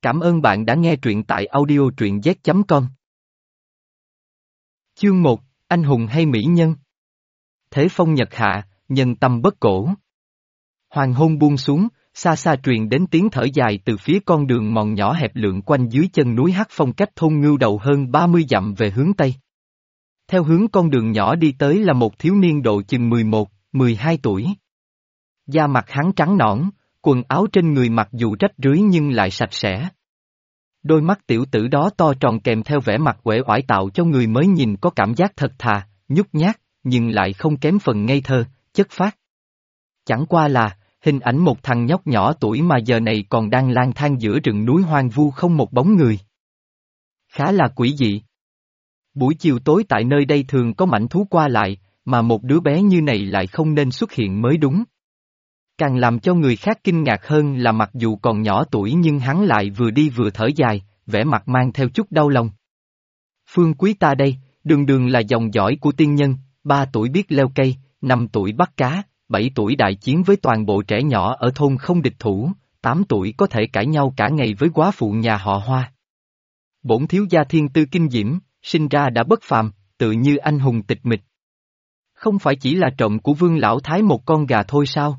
Cảm ơn bạn đã nghe truyện tại audio truyện z.com. Chương 1, Anh hùng hay mỹ nhân? Thế phong nhật hạ, nhân tâm bất cổ. Hoàng hôn buông xuống, xa xa truyền đến tiếng thở dài từ phía con đường mòn nhỏ hẹp lượn quanh dưới chân núi Hắc Phong cách thôn Ngưu Đầu hơn 30 dặm về hướng Tây. Theo hướng con đường nhỏ đi tới là một thiếu niên độ chừng 11, 12 tuổi. Da mặt hắn trắng nõn, quần áo trên người mặc dù rách rưới nhưng lại sạch sẽ. Đôi mắt tiểu tử đó to tròn kèm theo vẻ mặt uể oải tạo cho người mới nhìn có cảm giác thật thà, nhút nhát, nhưng lại không kém phần ngây thơ, chất phác. Chẳng qua là, hình ảnh một thằng nhóc nhỏ tuổi mà giờ này còn đang lang thang giữa rừng núi hoang vu không một bóng người. Khá là quỷ dị. Buổi chiều tối tại nơi đây thường có mãnh thú qua lại, mà một đứa bé như này lại không nên xuất hiện mới đúng. Càng làm cho người khác kinh ngạc hơn là mặc dù còn nhỏ tuổi nhưng hắn lại vừa đi vừa thở dài, vẻ mặt mang theo chút đau lòng. Phương Quý ta đây, đường đường là dòng dõi của tiên nhân, 3 tuổi biết leo cây, 5 tuổi bắt cá, 7 tuổi đại chiến với toàn bộ trẻ nhỏ ở thôn không địch thủ, 8 tuổi có thể cãi nhau cả ngày với góa phụ nhà họ Hoa. Bổn thiếu gia thiên tư kinh diễm, sinh ra đã bất phàm, tự như anh hùng tịch mịch. Không phải chỉ là trộm của Vương Lão Thái một con gà thôi sao?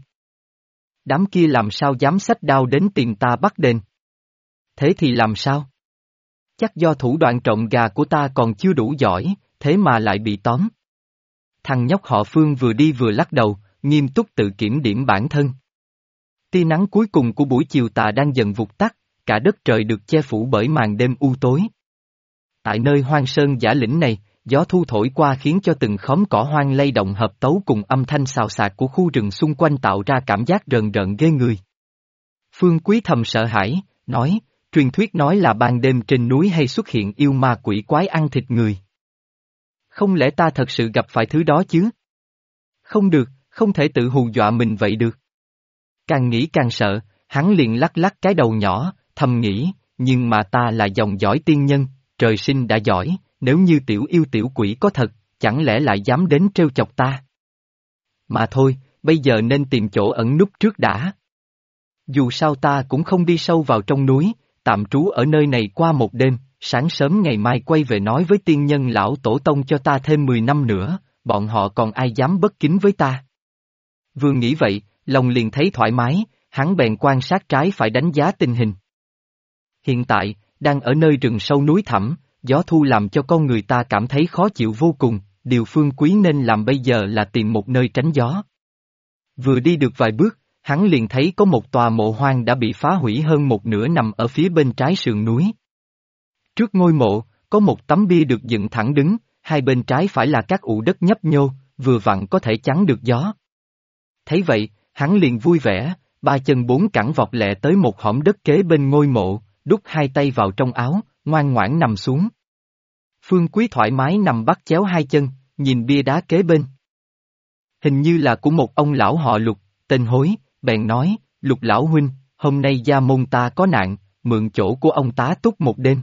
Đám kia làm sao dám xách đao đến tìm ta bắt đền? Thế thì làm sao? Chắc do thủ đoạn trộm gà của ta còn chưa đủ giỏi, thế mà lại bị tóm. Thằng nhóc họ Phương vừa đi vừa lắc đầu, nghiêm túc tự kiểm điểm bản thân. Tia nắng cuối cùng của buổi chiều tà đang dần vụt tắt, cả đất trời được che phủ bởi màn đêm u tối. Tại nơi hoang sơn dã lĩnh này, gió thu thổi qua khiến cho từng khóm cỏ hoang lay động hợp tấu cùng âm thanh xào xạc của khu rừng xung quanh tạo ra cảm giác rợn rợn ghê người. Phương Quý thầm sợ hãi, nói, truyền thuyết nói là ban đêm trên núi hay xuất hiện yêu ma quỷ quái ăn thịt người. Không lẽ ta thật sự gặp phải thứ đó chứ? Không được, không thể tự hù dọa mình vậy được. Càng nghĩ càng sợ, hắn liền lắc lắc cái đầu nhỏ, thầm nghĩ, nhưng mà ta là dòng dõi tiên nhân, trời sinh đã giỏi. Nếu như tiểu yêu tiểu quỷ có thật, chẳng lẽ lại dám đến trêu chọc ta? Mà thôi, bây giờ nên tìm chỗ ẩn núp trước đã. Dù sao ta cũng không đi sâu vào trong núi, tạm trú ở nơi này qua một đêm, sáng sớm ngày mai quay về nói với tiên nhân lão tổ tông cho ta thêm 10 năm nữa, bọn họ còn ai dám bất kính với ta. Vừa nghĩ vậy, lòng liền thấy thoải mái, hắn bèn quan sát trái phải đánh giá tình hình. Hiện tại, đang ở nơi rừng sâu núi thẳm. Gió thu làm cho con người ta cảm thấy khó chịu vô cùng, điều Phương Quý nên làm bây giờ là tìm một nơi tránh gió. Vừa đi được vài bước, hắn liền thấy có một tòa mộ hoang đã bị phá hủy hơn một nửa nằm ở phía bên trái sườn núi. Trước ngôi mộ, có một tấm bia được dựng thẳng đứng, hai bên trái phải là các ụ đất nhấp nhô, vừa vặn có thể chắn được gió. Thấy vậy, hắn liền vui vẻ, ba chân bốn cẳng vọt lẹ tới một hõm đất kế bên ngôi mộ, đút hai tay vào trong áo, ngoan ngoãn nằm xuống. Phương Quý thoải mái nằm bắt chéo hai chân, nhìn bia đá kế bên. Hình như là của một ông lão họ Lục, tên Hối, bèn nói, Lục lão huynh, hôm nay gia môn ta có nạn, mượn chỗ của ông tá túc một đêm.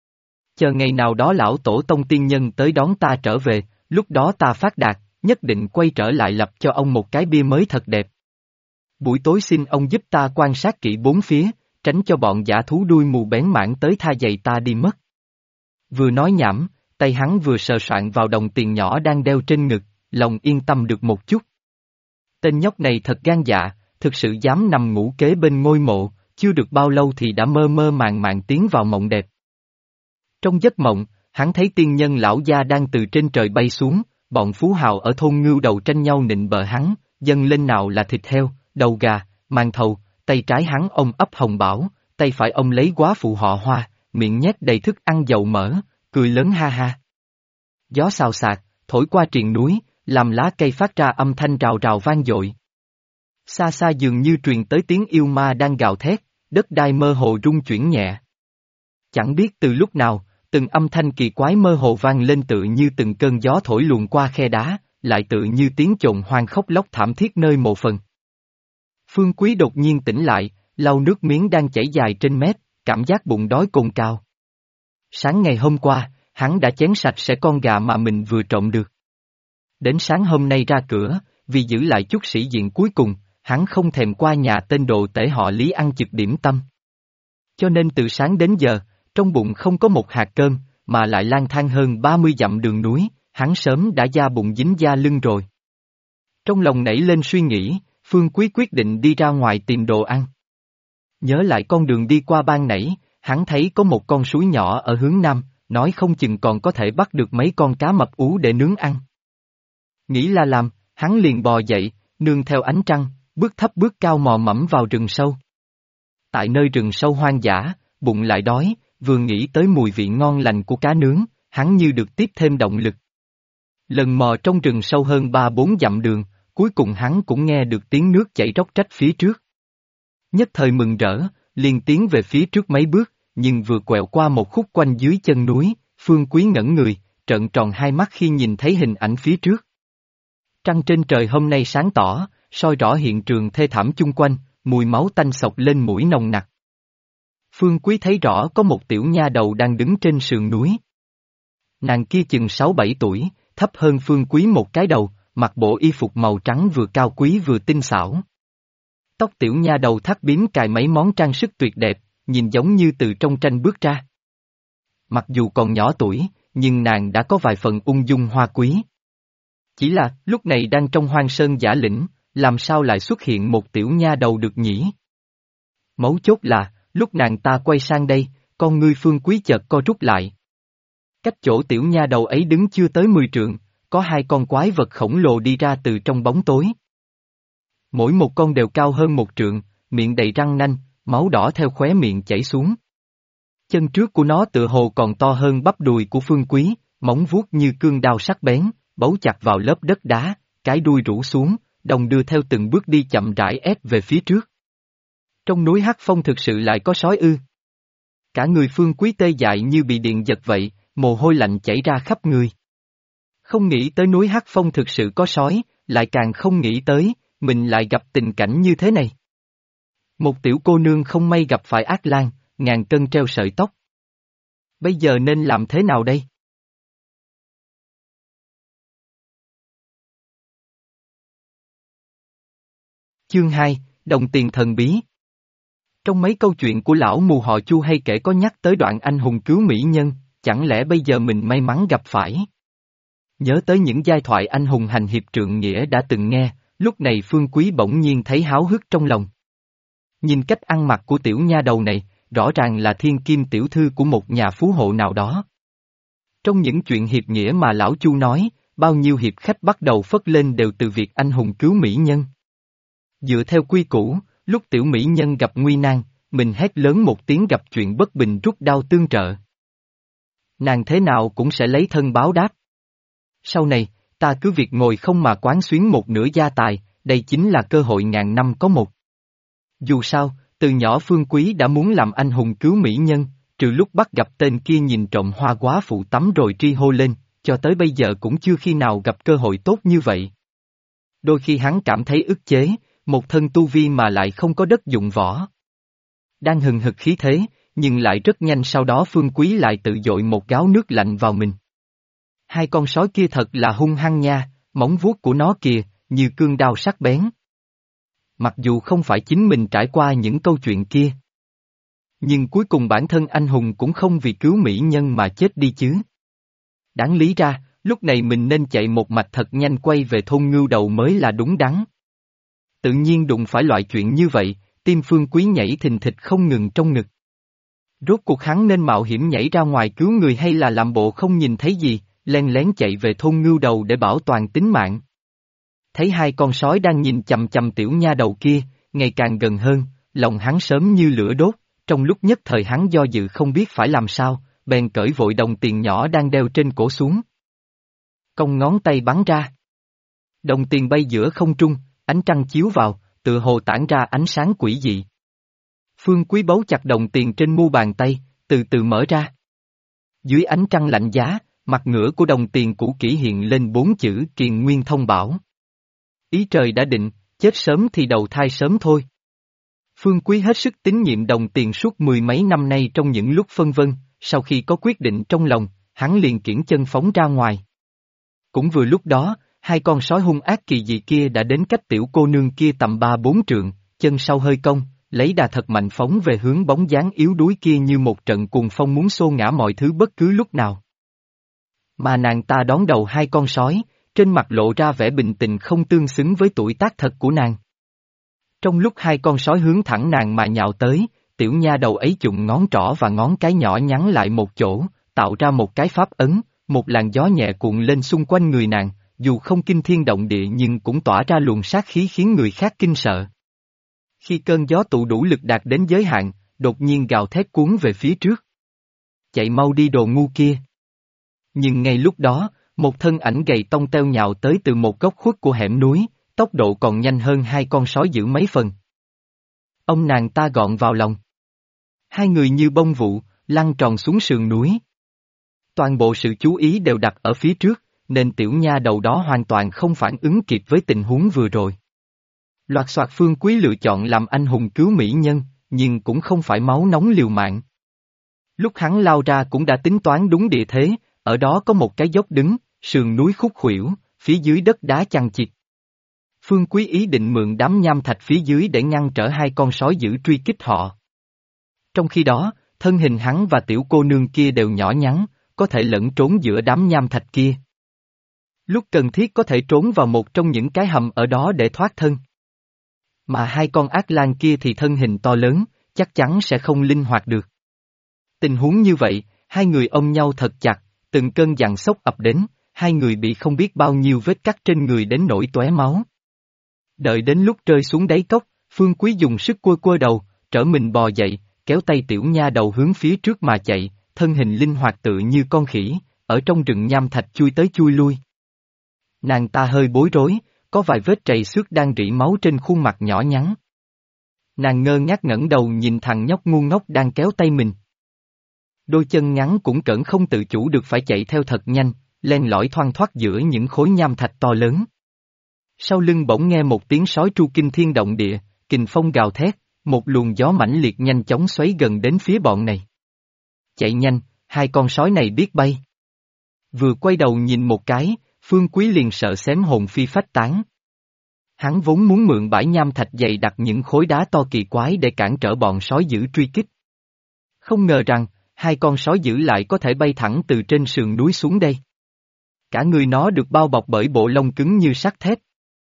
Chờ ngày nào đó lão tổ tông tiên nhân tới đón ta trở về, lúc đó ta phát đạt, nhất định quay trở lại lập cho ông một cái bia mới thật đẹp. Buổi tối xin ông giúp ta quan sát kỹ bốn phía, tránh cho bọn dã thú đuôi mù bén mảng tới tha giày ta đi mất. Vừa nói nhảm, tay hắn vừa sờ soạn vào đồng tiền nhỏ đang đeo trên ngực, lòng yên tâm được một chút. Tên nhóc này thật gan dạ, thực sự dám nằm ngủ kế bên ngôi mộ, chưa được bao lâu thì đã mơ mơ màng màng tiến vào mộng đẹp. Trong giấc mộng, hắn thấy tiên nhân lão gia đang từ trên trời bay xuống, bọn phú hào ở thôn Ngưu Đầu tranh nhau nịnh bợ hắn, dâng lên nào là thịt heo, đầu gà, màn thầu, tay trái hắn ôm ấp hồng bảo, tay phải ông lấy góa phụ họ Hoa, miệng nhét đầy thức ăn dầu mỡ, cười lớn ha ha. Gió xào xạc, thổi qua triền núi, làm lá cây phát ra âm thanh rào rào vang dội. Xa xa dường như truyền tới tiếng yêu ma đang gào thét, đất đai mơ hồ rung chuyển nhẹ. Chẳng biết từ lúc nào, từng âm thanh kỳ quái mơ hồ vang lên tự như từng cơn gió thổi luồn qua khe đá, lại tự như tiếng chồn hoang khóc lóc thảm thiết nơi mộ phần. Phương Quý đột nhiên tỉnh lại, lau nước miếng đang chảy dài trên mép, cảm giác bụng đói cồn cào. Sáng ngày hôm qua, hắn đã chén sạch sẽ con gà mà mình vừa trộm được. Đến sáng hôm nay ra cửa, vì giữ lại chút sĩ diện cuối cùng, hắn không thèm qua nhà tên đồ tể họ Lý ăn chực điểm tâm. Cho nên từ sáng đến giờ, trong bụng không có một hạt cơm, mà lại lang thang hơn 30 dặm đường núi, hắn sớm đã da bụng dính da lưng rồi. Trong lòng nảy lên suy nghĩ, Phương Quý quyết định đi ra ngoài tìm đồ ăn. Nhớ lại con đường đi qua ban nãy, hắn thấy có một con suối nhỏ ở hướng nam, nói không chừng còn có thể bắt được mấy con cá mập ú để nướng ăn. Nghĩ là làm, hắn liền bò dậy, nương theo ánh trăng, bước thấp bước cao mò mẫm vào rừng sâu. Tại nơi rừng sâu hoang dã, bụng lại đói, vừa nghĩ tới mùi vị ngon lành của cá nướng, hắn như được tiếp thêm động lực. Lần mò trong rừng sâu hơn 3-4 dặm đường, cuối cùng hắn cũng nghe được tiếng nước chảy róc rách phía trước. Nhất thời mừng rỡ, liền tiến về phía trước mấy bước, nhưng vừa quẹo qua một khúc quanh dưới chân núi, Phương Quý ngẩn người, trợn tròn hai mắt khi nhìn thấy hình ảnh phía trước. Trăng trên trời hôm nay sáng tỏ, soi rõ hiện trường thê thảm chung quanh, mùi máu tanh sộc lên mũi nồng nặc. Phương Quý thấy rõ có một tiểu nha đầu đang đứng trên sườn núi. Nàng kia chừng 6-7 tuổi, thấp hơn Phương Quý một cái đầu, mặc bộ y phục màu trắng vừa cao quý vừa tinh xảo. Tóc tiểu nha đầu thắt bím cài mấy món trang sức tuyệt đẹp, nhìn giống như từ trong tranh bước ra. Mặc dù còn nhỏ tuổi, nhưng nàng đã có vài phần ung dung hoa quý. Chỉ là, lúc này đang trong hoang sơn giả lĩnh, làm sao lại xuất hiện một tiểu nha đầu được nhỉ? Mấu chốt là, lúc nàng ta quay sang đây, con ngươi Phương Quý chợt co rút lại. Cách chỗ tiểu nha đầu ấy đứng chưa tới 10 trượng, có hai con quái vật khổng lồ đi ra từ trong bóng tối. Mỗi một con đều cao hơn 1 trượng, miệng đầy răng nanh, máu đỏ theo khóe miệng chảy xuống. Chân trước của nó tựa hồ còn to hơn bắp đùi của Phương Quý, móng vuốt như cương đao sắc bén, bấu chặt vào lớp đất đá, cái đuôi rũ xuống, đồng đưa theo từng bước đi chậm rãi ép về phía trước. Trong núi Hắc Phong thực sự lại có sói ư? Cả người Phương Quý tê dại như bị điện giật vậy, mồ hôi lạnh chảy ra khắp người. Không nghĩ tới núi Hắc Phong thực sự có sói, lại càng không nghĩ tới, mình lại gặp tình cảnh như thế này. Một tiểu cô nương không may gặp phải ác lang, ngàn cân treo sợi tóc. Bây giờ nên làm thế nào đây? Chương 2, Đồng tiền thần bí. Trong mấy câu chuyện của lão mù họ Chu hay kể có nhắc tới đoạn anh hùng cứu mỹ nhân, chẳng lẽ bây giờ mình may mắn gặp phải? Nhớ tới những giai thoại anh hùng hành hiệp trượng nghĩa đã từng nghe, lúc này Phương Quý bỗng nhiên thấy háo hức trong lòng. Nhìn cách ăn mặc của tiểu nha đầu này, rõ ràng là thiên kim tiểu thư của một nhà phú hộ nào đó. Trong những chuyện hiệp nghĩa mà lão Chu nói, bao nhiêu hiệp khách bắt đầu phất lên đều từ việc anh hùng cứu mỹ nhân. Dựa theo quy củ, lúc tiểu mỹ nhân gặp nguy nan, mình hét lớn một tiếng gặp chuyện bất bình rút đao tương trợ. Nàng thế nào cũng sẽ lấy thân báo đáp. Sau này, ta cứ việc ngồi không mà quán xuyến một nửa gia tài, đây chính là cơ hội ngàn năm có một. Dù sao, từ nhỏ Phương Quý đã muốn làm anh hùng cứu mỹ nhân, trừ lúc bắt gặp tên kia nhìn trộm hoa quá phụ tắm rồi tri hô lên, cho tới bây giờ cũng chưa khi nào gặp cơ hội tốt như vậy. Đôi khi hắn cảm thấy ức chế, một thân tu vi mà lại không có đất dụng võ. Đang hừng hực khí thế, nhưng lại rất nhanh sau đó Phương Quý lại tự dội một gáo nước lạnh vào mình. Hai con sói kia thật là hung hăng nha, móng vuốt của nó kìa, như cương đao sắc bén. Mặc dù không phải chính mình trải qua những câu chuyện kia. Nhưng cuối cùng bản thân anh hùng cũng không vì cứu mỹ nhân mà chết đi chứ. Đáng lý ra, lúc này mình nên chạy một mạch thật nhanh quay về thôn Ngưu Đầu mới là đúng đắn. Tự nhiên đụng phải loại chuyện như vậy, tim Phương Quý nhảy thình thịch không ngừng trong ngực. Rốt cuộc hắn nên mạo hiểm nhảy ra ngoài cứu người hay là làm bộ không nhìn thấy gì, len lén chạy về thôn Ngưu Đầu để bảo toàn tính mạng. Thấy hai con sói đang nhìn chằm chằm tiểu nha đầu kia, ngày càng gần hơn, lòng hắn sớm như lửa đốt, trong lúc nhất thời hắn do dự không biết phải làm sao, bèn cởi vội đồng tiền nhỏ đang đeo trên cổ xuống. Cong ngón tay bắn ra. Đồng tiền bay giữa không trung, ánh trăng chiếu vào, tựa hồ tản ra ánh sáng quỷ dị. Phương Quý bấu chặt đồng tiền trên mu bàn tay, từ từ mở ra. Dưới ánh trăng lạnh giá, mặt ngửa của đồng tiền cũ kỹ hiện lên 4 chữ Kiền Nguyên Thông Bảo. Ý trời đã định, chết sớm thì đầu thai sớm thôi. Phương Quý hết sức tín nhiệm đồng tiền suốt 10 mấy năm nay trong những lúc phân vân, sau khi có quyết định trong lòng, hắn liền kiễng chân phóng ra ngoài. Cũng vừa lúc đó, hai con sói hung ác kỳ dị kia đã đến cách tiểu cô nương kia tầm 3-4 trượng, chân sau hơi cong, lấy đà thật mạnh phóng về hướng bóng dáng yếu đuối kia như một trận cuồng phong muốn xô ngã mọi thứ bất cứ lúc nào. Mà nàng ta đón đầu hai con sói, trên mặt lộ ra vẻ bình tĩnh không tương xứng với tuổi tác thật của nàng. Trong lúc hai con sói hướng thẳng nàng mà nhào tới, tiểu nha đầu ấy chụng ngón trỏ và ngón cái nhỏ nhắn lại một chỗ, tạo ra một cái pháp ấn, một làn gió nhẹ cuộn lên xung quanh người nàng, dù không kinh thiên động địa nhưng cũng tỏa ra luồng sát khí khiến người khác kinh sợ. Khi cơn gió tụ đủ lực đạt đến giới hạn, đột nhiên gào thét cuốn về phía trước. Chạy mau đi đồ ngu kia. Nhưng ngay lúc đó, một thân ảnh gầy tông teo nhào tới từ một góc khuất của hẻm núi, tốc độ còn nhanh hơn hai con sói dữ mấy phần. Ông nàng ta gọn vào lòng. Hai người như bông vụ, lăn tròn xuống sườn núi. Toàn bộ sự chú ý đều đặt ở phía trước, nên tiểu nha đầu đó hoàn toàn không phản ứng kịp với tình huống vừa rồi. Loạt soạt Phương Quý lựa chọn làm anh hùng cứu mỹ nhân, nhưng cũng không phải máu nóng liều mạng. Lúc hắn lao ra cũng đã tính toán đúng địa thế, ở đó có một cái dốc đứng, sườn núi khúc khuỷu, phía dưới đất đá chằng chịt. Phương Quý ý định mượn đám nham thạch phía dưới để ngăn trở hai con sói dữ truy kích họ. Trong khi đó, thân hình hắn và tiểu cô nương kia đều nhỏ nhắn, có thể lẫn trốn giữa đám nham thạch kia. Lúc cần thiết có thể trốn vào một trong những cái hầm ở đó để thoát thân. Mà hai con ác lang kia thì thân hình to lớn, chắc chắn sẽ không linh hoạt được. Tình huống như vậy, hai người ôm nhau thật chặt, từng cơn giằng sốc ập đến, hai người bị không biết bao nhiêu vết cắt trên người đến nỗi tóe máu. Đợi đến lúc rơi xuống đáy cốc, Phương Quý dùng sức quơ quơ đầu, trở mình bò dậy, kéo tay tiểu nha đầu hướng phía trước mà chạy, thân hình linh hoạt tự như con khỉ, ở trong rừng nham thạch chui tới chui lui. Nàng ta hơi bối rối, có vài vết trầy xước đang rỉ máu trên khuôn mặt nhỏ nhắn. Nàng ngơ ngác ngẩng đầu nhìn thằng nhóc ngu ngốc đang kéo tay mình. Đôi chân ngắn cũng cỡn không tự chủ được phải chạy theo thật nhanh, len lỏi thoăn thoắt giữa những khối nham thạch to lớn. Sau lưng bỗng nghe một tiếng sói tru kinh thiên động địa, kình phong gào thét, một luồng gió mãnh liệt nhanh chóng xoáy gần đến phía bọn này. Chạy nhanh, hai con sói này biết bay. Vừa quay đầu nhìn một cái, Phương Quý liền sợ xém hồn phi phách tán. Hắn vốn muốn mượn bãi nham thạch dày đặt những khối đá to kỳ quái để cản trở bọn sói dữ truy kích. Không ngờ rằng, hai con sói dữ lại có thể bay thẳng từ trên sườn núi xuống đây. Cả người nó được bao bọc bởi bộ lông cứng như sắt thép.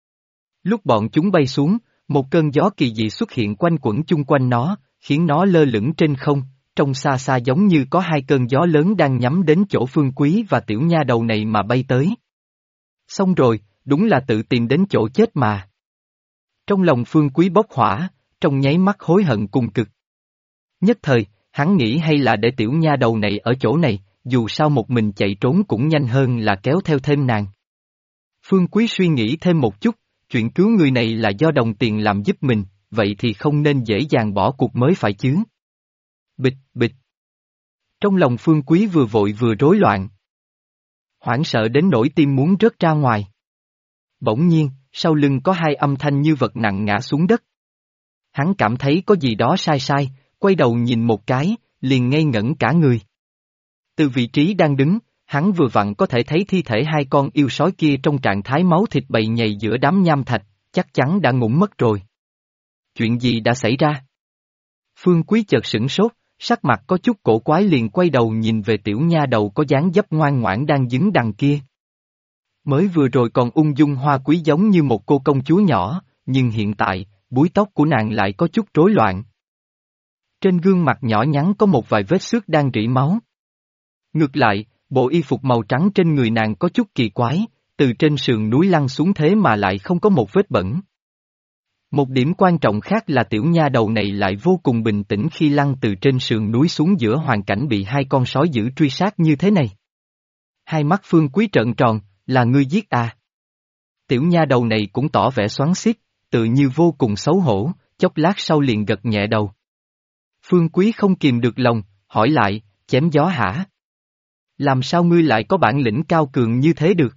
Lúc bọn chúng bay xuống, một cơn gió kỳ dị xuất hiện quanh quẩn chung quanh nó, khiến nó lơ lửng trên không, trông xa xa giống như có hai cơn gió lớn đang nhắm đến chỗ Phương Quý và tiểu nha đầu này mà bay tới. Xong rồi, đúng là tự tìm đến chỗ chết mà. Trong lòng Phương Quý bốc hỏa, trong nháy mắt hối hận cùng cực. Nhất thời, hắn nghĩ hay là để tiểu nha đầu này ở chỗ này, dù sao một mình chạy trốn cũng nhanh hơn là kéo theo thêm nàng. Phương Quý suy nghĩ thêm một chút, chuyện cứu người này là do đồng tiền làm giúp mình, vậy thì không nên dễ dàng bỏ cuộc mới phải chứ. Bịch, bịch. Trong lòng Phương Quý vừa vội vừa rối loạn. Hoảng sợ đến nỗi tim muốn rớt ra ngoài. Bỗng nhiên, sau lưng có hai âm thanh như vật nặng ngã xuống đất. Hắn cảm thấy có gì đó sai sai, quay đầu nhìn một cái, liền ngây ngẩn cả người. Từ vị trí đang đứng, hắn vừa vặn có thể thấy thi thể hai con yêu sói kia trong trạng thái máu thịt bầy nhầy giữa đám nham thạch, chắc chắn đã ngủ mất rồi. Chuyện gì đã xảy ra? Phương Quý chợt sửng sốt, sắc mặt có chút cổ quái liền quay đầu nhìn về tiểu nha đầu có dáng dấp ngoan ngoãn đang đứng đằng kia. Mới vừa rồi còn ung dung hoa quý giống như một cô công chúa nhỏ, nhưng hiện tại, búi tóc của nàng lại có chút rối loạn. Trên gương mặt nhỏ nhắn có một vài vết xước đang rỉ máu. Ngược lại, bộ y phục màu trắng trên người nàng có chút kỳ quái, từ trên sườn núi lăn xuống thế mà lại không có một vết bẩn. Một điểm quan trọng khác là tiểu nha đầu này lại vô cùng bình tĩnh khi lăn từ trên sườn núi xuống giữa hoàn cảnh bị hai con sói dữ truy sát như thế này. Hai mắt Phương Quý trợn tròn, là ngươi giết à? Tiểu nha đầu này cũng tỏ vẻ xoắn xít, tự như vô cùng xấu hổ, chốc lát sau liền gật nhẹ đầu. Phương Quý không kìm được lòng, hỏi lại, chém gió hả? Làm sao ngươi lại có bản lĩnh cao cường như thế được?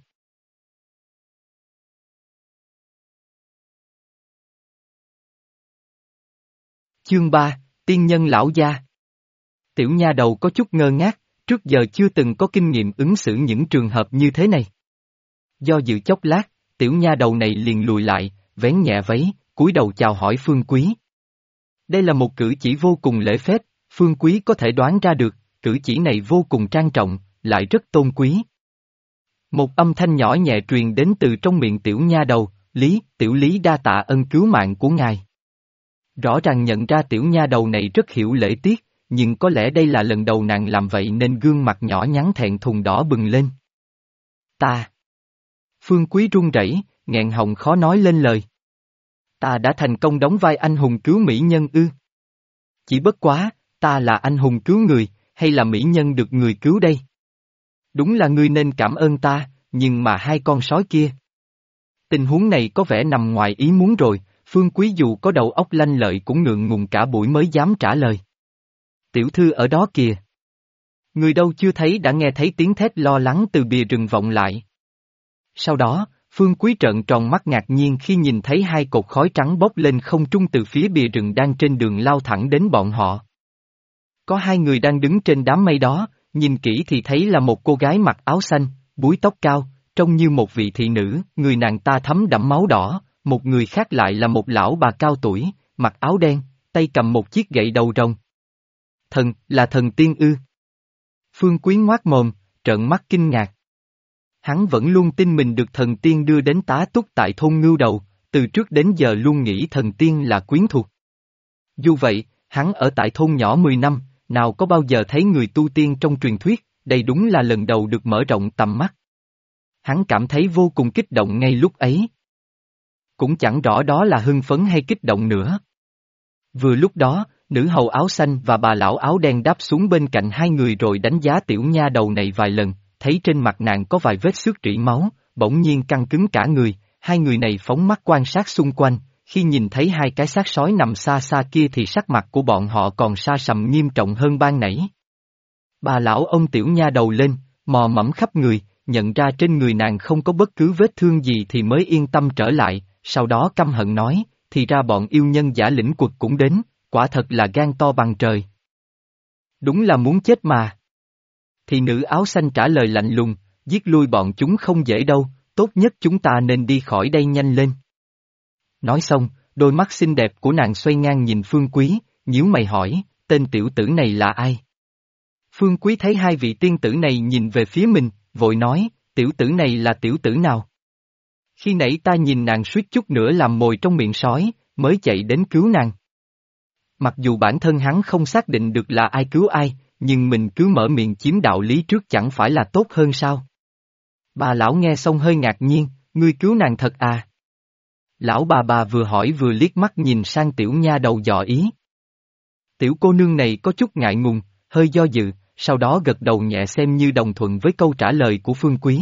Chương 3, Tiên nhân lão gia. Tiểu nha đầu có chút ngơ ngác, trước giờ chưa từng có kinh nghiệm ứng xử những trường hợp như thế này. Do dự chốc lát, tiểu nha đầu này liền lùi lại, vén nhẹ váy, cúi đầu chào hỏi Phương Quý. Đây là một cử chỉ vô cùng lễ phép, Phương Quý có thể đoán ra được, cử chỉ này vô cùng trang trọng, lại rất tôn quý. Một âm thanh nhỏ nhẹ truyền đến từ trong miệng tiểu nha đầu, tiểu Lý đa tạ ân cứu mạng của ngài. Rõ ràng nhận ra tiểu nha đầu này rất hiểu lễ tiết, nhưng có lẽ đây là lần đầu nàng làm vậy nên gương mặt nhỏ nhắn thẹn thùng đỏ bừng lên. Ta. Phương Quý run rẩy, nghẹn họng khó nói lên lời. Ta đã thành công đóng vai anh hùng cứu mỹ nhân ư? Chỉ bất quá, ta là anh hùng cứu người, hay là mỹ nhân được người cứu đây? Đúng là ngươi nên cảm ơn ta, nhưng mà hai con sói kia. Tình huống này có vẻ nằm ngoài ý muốn rồi, Phương Quý dù có đầu óc lanh lợi cũng ngượng ngùng cả buổi mới dám trả lời. Tiểu thư ở đó kìa. Người đâu chưa thấy đã nghe thấy tiếng thét lo lắng từ bìa rừng vọng lại. Sau đó, Phương Quý trợn tròn mắt ngạc nhiên khi nhìn thấy hai cột khói trắng bốc lên không trung từ phía bìa rừng đang trên đường lao thẳng đến bọn họ. Có hai người đang đứng trên đám mây đó, nhìn kỹ thì thấy là một cô gái mặc áo xanh, búi tóc cao, trông như một vị thị nữ, người nàng ta thấm đẫm máu đỏ, một người khác lại là một lão bà cao tuổi, mặc áo đen, tay cầm một chiếc gậy đầu rồng. Là thần tiên ư? Phương Quý ngoác mồm, trợn mắt kinh ngạc. Hắn vẫn luôn tin mình được thần tiên đưa đến tá túc tại thôn Ngưu Đầu, từ trước đến giờ luôn nghĩ thần tiên là quyến thuộc. Dù vậy, hắn ở tại thôn nhỏ 10 năm, nào có bao giờ thấy người tu tiên trong truyền thuyết, đây đúng là lần đầu được mở rộng tầm mắt. Hắn cảm thấy vô cùng kích động ngay lúc ấy. Cũng chẳng rõ đó là hưng phấn hay kích động nữa. Vừa lúc đó, nữ hầu áo xanh và bà lão áo đen đáp xuống bên cạnh hai người rồi đánh giá tiểu nha đầu này vài lần, thấy trên mặt nàng có vài vết xước rỉ máu, bỗng nhiên căng cứng cả người, hai người này phóng mắt quan sát xung quanh, khi nhìn thấy hai cái xác sói nằm xa xa kia thì sắc mặt của bọn họ còn sa sầm nghiêm trọng hơn ban nãy. Bà lão ôm tiểu nha đầu lên, mò mẫm khắp người, nhận ra trên người nàng không có bất cứ vết thương gì thì mới yên tâm trở lại, sau đó căm hận nói, thì ra bọn yêu nhân giả lĩnh quật cũng đến, quả thật là gan to bằng trời. Đúng là muốn chết mà. Thì nữ áo xanh trả lời lạnh lùng, giết lui bọn chúng không dễ đâu, tốt nhất chúng ta nên đi khỏi đây nhanh lên. Nói xong, đôi mắt xinh đẹp của nàng xoay ngang nhìn Phương Quý, nhíu mày hỏi, tên tiểu tử này là ai? Phương Quý thấy hai vị tiên tử này nhìn về phía mình, vội nói, tiểu tử này là tiểu tử nào? Khi nãy ta nhìn nàng suýt chút nữa làm mồi trong miệng sói, mới chạy đến cứu nàng. Mặc dù bản thân hắn không xác định được là ai cứu ai, nhưng mình cứ mở miệng chiếm đạo lý trước chẳng phải là tốt hơn sao? Bà lão nghe xong hơi ngạc nhiên, ngươi cứu nàng thật à? Lão bà vừa hỏi vừa liếc mắt nhìn sang tiểu nha đầu dò ý. Tiểu cô nương này có chút ngại ngùng, hơi do dự, sau đó gật đầu nhẹ xem như đồng thuận với câu trả lời của Phương Quý.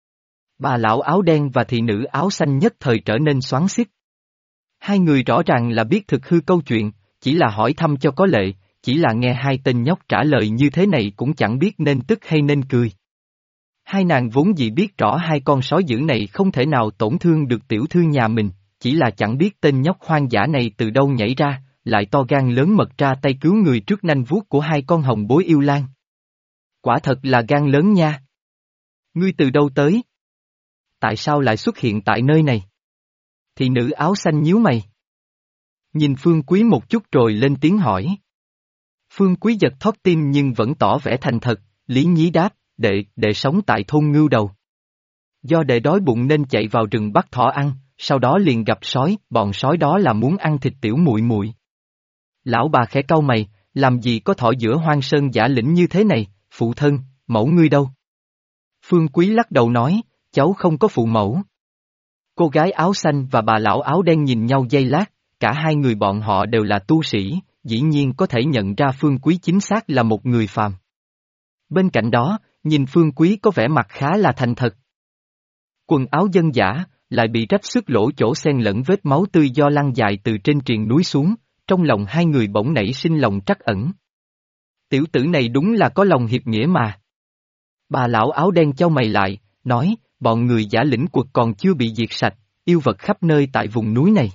Bà lão áo đen và thị nữ áo xanh nhất thời trở nên xoắn xít. Hai người rõ ràng là biết thực hư câu chuyện, chỉ là hỏi thăm cho có lệ, chỉ là nghe hai tên nhóc trả lời như thế này cũng chẳng biết nên tức hay nên cười. Hai nàng vốn dĩ biết rõ hai con sói dữ này không thể nào tổn thương được tiểu thư nhà mình, chỉ là chẳng biết tên nhóc hoang dã này từ đâu nhảy ra, lại to gan lớn mật ra tay cứu người trước nanh vuốt của hai con hồng bối yêu lang. Quả thật là gan lớn nha. Ngươi từ đâu tới? Tại sao lại xuất hiện tại nơi này? Thị nữ áo xanh nhíu mày. Nhìn Phương Quý một chút rồi lên tiếng hỏi. Phương Quý giật thót tim nhưng vẫn tỏ vẻ thành thật, lý nhí đáp, đệ sống tại thôn Ngưu Đầu. Do đệ đói bụng nên chạy vào rừng bắt thỏ ăn, sau đó liền gặp sói, bọn sói đó là muốn ăn thịt tiểu muội muội. Lão bà khẽ cau mày, làm gì có thỏ giữa hoang sơn giả lĩnh như thế này, phụ thân, mẫu ngươi đâu? Phương Quý lắc đầu nói, cháu không có phụ mẫu. Cô gái áo xanh và bà lão áo đen nhìn nhau giây lát, cả hai người bọn họ đều là tu sĩ, dĩ nhiên có thể nhận ra Phương Quý chính xác là một người phàm. Bên cạnh đó, nhìn Phương Quý có vẻ mặt khá là thành thật. Quần áo dân dã, lại bị rách xước lỗ chỗ xen lẫn vết máu tươi do lăn dài từ trên triền núi xuống, trong lòng hai người bỗng nảy sinh lòng trắc ẩn. Tiểu tử này đúng là có lòng hiệp nghĩa mà. Bà lão áo đen chau mày lại, nói, bọn người giả lĩnh quật còn chưa bị diệt sạch, yêu vật khắp nơi tại vùng núi này.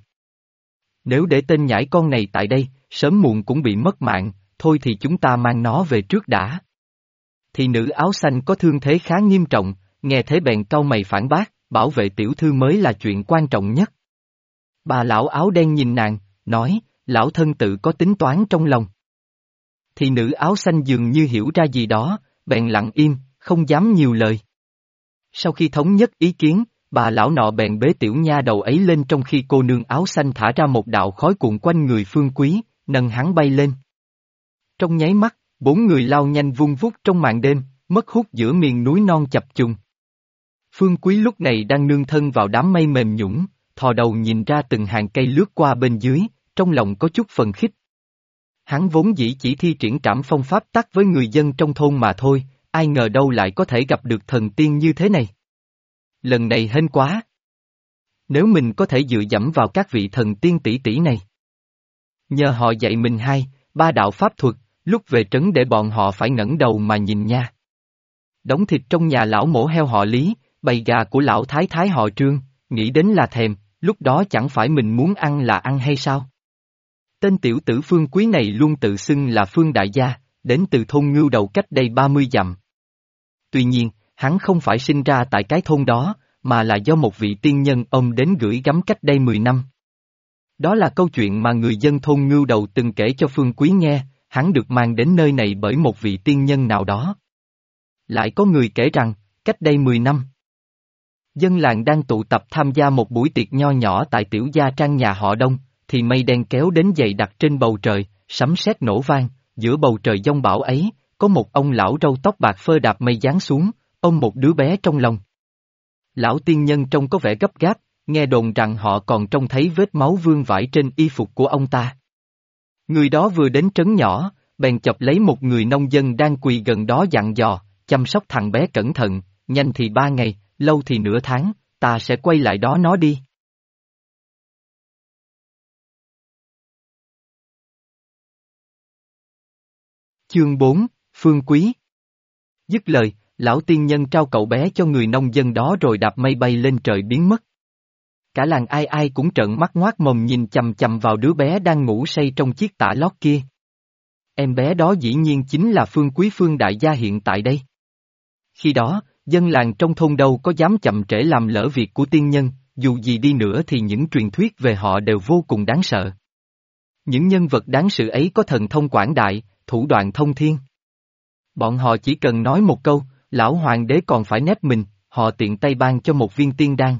Nếu để tên nhãi con này tại đây, sớm muộn cũng bị mất mạng, thôi thì chúng ta mang nó về trước đã. Thì nữ áo xanh có thương thế khá nghiêm trọng, nghe thế bèn cau mày phản bác, bảo vệ tiểu thư mới là chuyện quan trọng nhất. Bà lão áo đen nhìn nàng, nói, lão thân tự có tính toán trong lòng. Thị nữ áo xanh dường như hiểu ra gì đó, bèn lặng im, không dám nhiều lời. Sau khi thống nhất ý kiến, bà lão nọ bèn bế tiểu nha đầu ấy lên trong khi cô nương áo xanh thả ra một đạo khói cuộn quanh người Phương Quý, nâng hắn bay lên. Trong nháy mắt, bốn người lao nhanh vun vút trong màn đêm, mất hút giữa miền núi non chập trùng. Phương Quý lúc này đang nương thân vào đám mây mềm nhũng, thò đầu nhìn ra từng hàng cây lướt qua bên dưới, trong lòng có chút phần khích. Hắn vốn dĩ chỉ thi triển trảm phong pháp tắc với người dân trong thôn mà thôi, ai ngờ đâu lại có thể gặp được thần tiên như thế này. Lần này hên quá. Nếu mình có thể dựa dẫm vào các vị thần tiên tỷ tỷ này. Nhờ họ dạy mình ba đạo pháp thuật, lúc về trấn để bọn họ phải ngẩng đầu mà nhìn nha. Đống thịt trong nhà lão mổ heo họ Lý, bầy gà của lão thái thái họ Trương, nghĩ đến là thèm, lúc đó chẳng phải mình muốn ăn là ăn hay sao? Tên tiểu tử Phương Quý này luôn tự xưng là Phương Đại Gia, đến từ thôn Ngưu Đầu cách đây 30 dặm. Tuy nhiên, hắn không phải sinh ra tại cái thôn đó, mà là do một vị tiên nhân ông đến gửi gắm cách đây 10 năm. Đó là câu chuyện mà người dân thôn Ngưu Đầu từng kể cho Phương Quý nghe, hắn được mang đến nơi này bởi một vị tiên nhân nào đó. Lại có người kể rằng, cách đây 10 năm, dân làng đang tụ tập tham gia một buổi tiệc nho nhỏ tại tiểu gia trang nhà họ Đông, thì mây đen kéo đến dày đặc trên bầu trời, sấm sét nổ vang, giữa bầu trời giông bão ấy, có một ông lão râu tóc bạc phơ đạp mây giáng xuống, ôm một đứa bé trong lòng. Lão tiên nhân trông có vẻ gấp gáp, nghe đồn rằng họ còn trông thấy vết máu vương vãi trên y phục của ông ta. Người đó vừa đến trấn nhỏ, bèn chọc lấy một người nông dân đang quỳ gần đó dặn dò, chăm sóc thằng bé cẩn thận, nhanh thì 3 ngày, lâu thì nửa tháng, ta sẽ quay lại đó nó đi. Chương 4, Phương Quý. Dứt lời, lão tiên nhân trao cậu bé cho người nông dân đó rồi đạp mây bay lên trời biến mất. Cả làng ai ai cũng trợn mắt ngoác mồm nhìn chằm chằm vào đứa bé đang ngủ say trong chiếc tã lót kia. Em bé đó dĩ nhiên chính là Phương Quý Phương Đại Gia hiện tại đây. Khi đó, dân làng trong thôn đâu có dám chậm trễ làm lỡ việc của tiên nhân, dù gì đi nữa thì những truyền thuyết về họ đều vô cùng đáng sợ. Những nhân vật đáng sự ấy có thần thông quảng đại, thủ đoạn thông thiên. Bọn họ chỉ cần nói một câu, lão hoàng đế còn phải nép mình, họ tiện tay ban cho một viên tiên đan.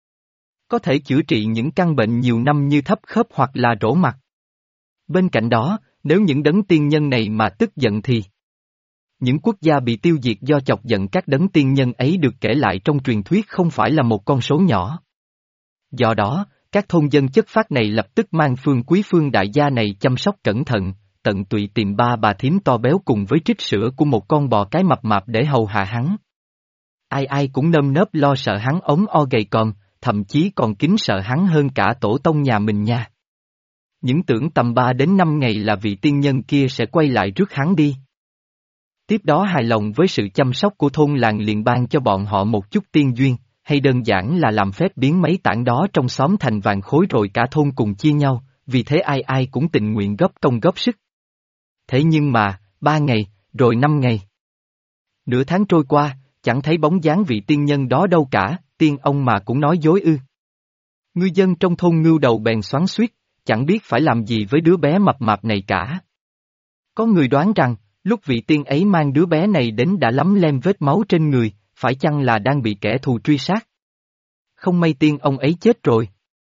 Có thể chữa trị những căn bệnh nhiều năm như thấp khớp hoặc là rỗ mặt. Bên cạnh đó, nếu những đấng tiên nhân này mà tức giận thì những quốc gia bị tiêu diệt do chọc giận các đấng tiên nhân ấy được kể lại trong truyền thuyết không phải là một con số nhỏ. Do đó, các thôn dân chất phác này lập tức mang Phương Quý Phương Đại Gia này chăm sóc cẩn thận, tận tụy tìm ba bà thím to béo cùng với trích sữa của một con bò cái mập mạp để hầu hạ hắn. Ai ai cũng nơm nớp lo sợ hắn ốm o gầy còm, thậm chí còn kính sợ hắn hơn cả tổ tông nhà mình nha. Những tưởng tầm 3 đến 5 ngày là vị tiên nhân kia sẽ quay lại rước hắn đi. Tiếp đó hài lòng với sự chăm sóc của thôn làng liền ban cho bọn họ một chút tiên duyên, hay đơn giản là làm phép biến mấy tảng đó trong xóm thành vàng khối rồi cả thôn cùng chia nhau, vì thế ai ai cũng tình nguyện góp công góp sức. Thế nhưng mà, 3 ngày, rồi 5 ngày. Nửa tháng trôi qua, chẳng thấy bóng dáng vị tiên nhân đó đâu cả, tiên ông mà cũng nói dối ư. Ngư dân trong thôn Ngưu Đầu bèn xoắn xuýt, chẳng biết phải làm gì với đứa bé mập mạp này cả. Có người đoán rằng, lúc vị tiên ấy mang đứa bé này đến đã lấm lem vết máu trên người, phải chăng là đang bị kẻ thù truy sát? Không may tiên ông ấy chết rồi.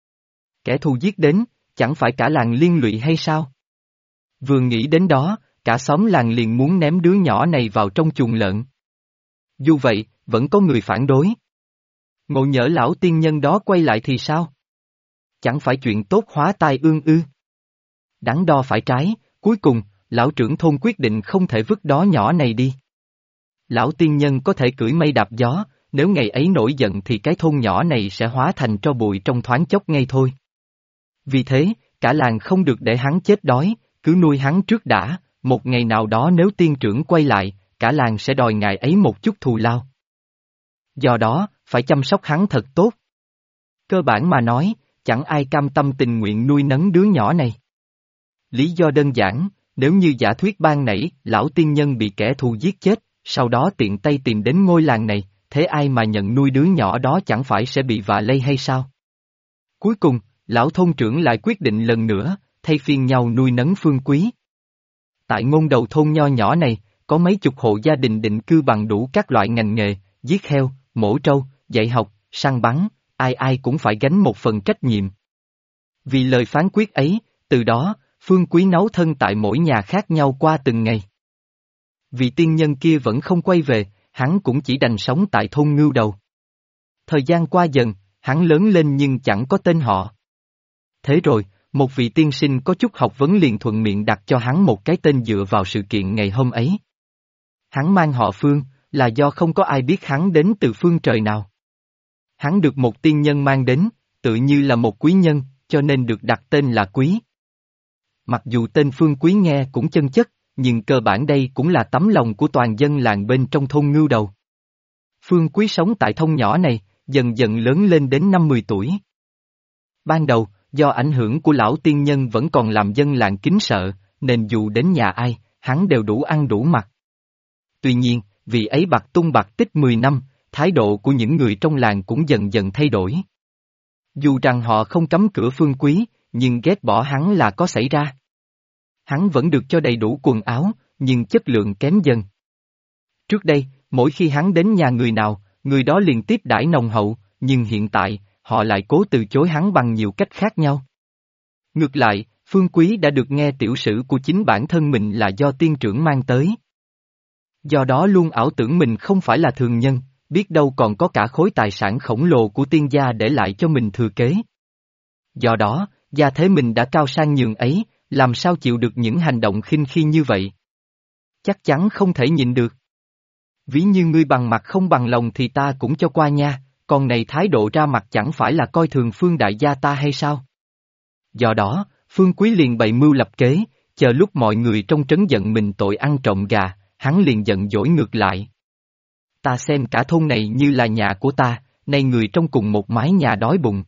Kẻ thù giết đến, chẳng phải cả làng liên lụy hay sao? Vừa nghĩ đến đó, cả xóm làng liền muốn ném đứa nhỏ này vào trong chuồng lợn. Dù vậy, vẫn có người phản đối. Ngộ nhỡ lão tiên nhân đó quay lại thì sao? Chẳng phải chuyện tốt hóa tai ương ư? Đắn đo phải trái, cuối cùng, lão trưởng thôn quyết định không thể vứt đó nhỏ này đi. Lão tiên nhân có thể cưỡi mây đạp gió, nếu ngày ấy nổi giận thì cái thôn nhỏ này sẽ hóa thành tro bụi trong thoáng chốc ngay thôi. Vì thế, cả làng không được để hắn chết đói, cứ nuôi hắn trước đã, một ngày nào đó nếu tiên trưởng quay lại, cả làng sẽ đòi ngài ấy một chút thù lao. Do đó, phải chăm sóc hắn thật tốt. Cơ bản mà nói, chẳng ai cam tâm tình nguyện nuôi nấng đứa nhỏ này. Lý do đơn giản, nếu như giả thuyết ban nãy, lão tiên nhân bị kẻ thù giết chết, sau đó tiện tay tìm đến ngôi làng này, thế ai mà nhận nuôi đứa nhỏ đó chẳng phải sẽ bị vạ lây hay sao? Cuối cùng, lão thôn trưởng lại quyết định lần nữa, thay phiên nhau nuôi nấng Phương Quý. Tại ngôn đầu thôn nho nhỏ này, có mấy chục hộ gia đình định cư bằng đủ các loại ngành nghề, giết heo, mổ trâu, dạy học, săn bắn, ai ai cũng phải gánh một phần trách nhiệm. Vì lời phán quyết ấy, từ đó, Phương Quý nấu thân tại mỗi nhà khác nhau qua từng ngày. Vị tiên nhân kia vẫn không quay về, hắn cũng chỉ đành sống tại thôn Ngưu Đầu. Thời gian qua dần, hắn lớn lên nhưng chẳng có tên họ. Thế rồi, một vị tiên sinh có chút học vấn liền thuận miệng đặt cho hắn một cái tên dựa vào sự kiện ngày hôm ấy. Hắn mang họ Phương, là do không có ai biết hắn đến từ phương trời nào. Hắn được một tiên nhân mang đến, tự như là một quý nhân, cho nên được đặt tên là Quý. Mặc dù tên Phương Quý nghe cũng chân chất, nhưng cơ bản đây cũng là tấm lòng của toàn dân làng bên trong thôn Ngưu Đầu. Phương Quý sống tại thôn nhỏ này, dần dần lớn lên đến 50 tuổi. Ban đầu, do ảnh hưởng của lão tiên nhân vẫn còn làm dân làng kính sợ, nên dù đến nhà ai, hắn đều đủ ăn đủ mặc. Tuy nhiên, vì ấy bạc tung bạc tích 10 năm, thái độ của những người trong làng cũng dần dần thay đổi. Dù rằng họ không cấm cửa Phương Quý, nhưng ghét bỏ hắn là có xảy ra. Hắn vẫn được cho đầy đủ quần áo, nhưng chất lượng kém dần. Trước đây, mỗi khi hắn đến nhà người nào, người đó liền tiếp đãi nồng hậu, nhưng hiện tại, họ lại cố từ chối hắn bằng nhiều cách khác nhau. Ngược lại, Phương Quý đã được nghe tiểu sử của chính bản thân mình là do tiên trưởng mang tới. Do đó luôn ảo tưởng mình không phải là thường nhân, biết đâu còn có cả khối tài sản khổng lồ của tiên gia để lại cho mình thừa kế. Do đó, gia thế mình đã cao sang nhường ấy, làm sao chịu được những hành động khinh khi như vậy? Chắc chắn không thể nhịn được. Ví như ngươi bằng mặt không bằng lòng thì ta cũng cho qua nha, còn này thái độ ra mặt chẳng phải là coi thường Phương đại gia ta hay sao? Do đó, Phương Quý liền bày mưu lập kế, chờ lúc mọi người trong trấn giận mình tội ăn trộm gà, hắn liền giận dỗi ngược lại. Ta xem cả thôn này như là nhà của ta, nay người trong cùng một mái nhà đói bụng.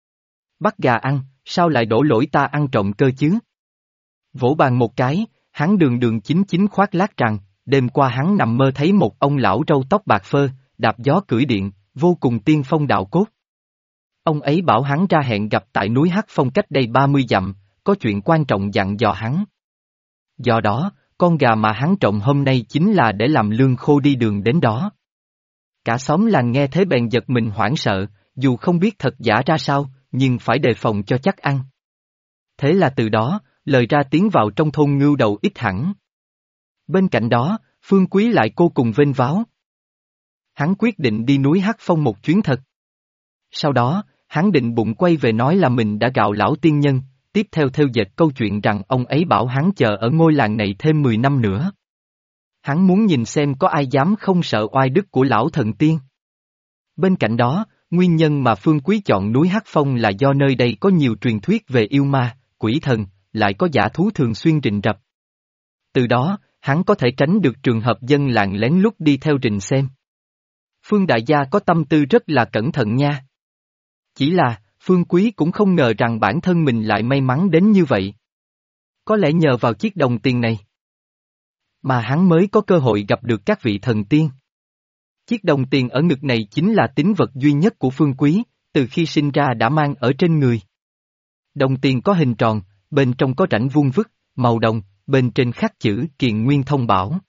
Bắt gà ăn, sao lại đổ lỗi ta ăn trộm cơ chứ? Vỗ bàn một cái, hắn đường đường chính chính khoác lác rằng, đêm qua hắn nằm mơ thấy một ông lão râu tóc bạc phơ, đạp gió cưỡi điện, vô cùng tiên phong đạo cốt. Ông ấy bảo hắn ra hẹn gặp tại núi Hắc Phong cách đây 30 dặm, có chuyện quan trọng dặn dò hắn. Do đó, con gà mà hắn trộm hôm nay chính là để làm lương khô đi đường đến đó. Cả xóm làng nghe thế bèn giật mình hoảng sợ, dù không biết thật giả ra sao, nhưng phải đề phòng cho chắc ăn. Thế là từ đó, lời ra tiếng vào trong thôn Ngưu Đầu ít hẳn. Bên cạnh đó, Phương Quý lại vô cùng vênh váo. Hắn quyết định đi núi Hắc Phong một chuyến thật. Sau đó, hắn định bụng quay về nói là mình đã gạo lão tiên nhân, tiếp theo dệt câu chuyện rằng ông ấy bảo hắn chờ ở ngôi làng này thêm 10 năm nữa. Hắn muốn nhìn xem có ai dám không sợ oai đức của lão thần tiên. Bên cạnh đó, nguyên nhân mà Phương Quý chọn núi Hắc Phong là do nơi đây có nhiều truyền thuyết về yêu ma, quỷ thần, lại có dã thú thường xuyên rình rập. Từ đó, hắn có thể tránh được trường hợp dân làng lén lút đi theo rình xem. Phương đại gia có tâm tư rất là cẩn thận nha. Chỉ là, Phương Quý cũng không ngờ rằng bản thân mình lại may mắn đến như vậy. Có lẽ nhờ vào chiếc đồng tiền này, mà hắn mới có cơ hội gặp được các vị thần tiên. Chiếc đồng tiền ở ngực này chính là tín vật duy nhất của Phương Quý, từ khi sinh ra đã mang ở trên người. Đồng tiền có hình tròn, bên trong có rãnh vuông vức, màu đồng, bên trên khắc chữ Kiền Nguyên Thông Bảo.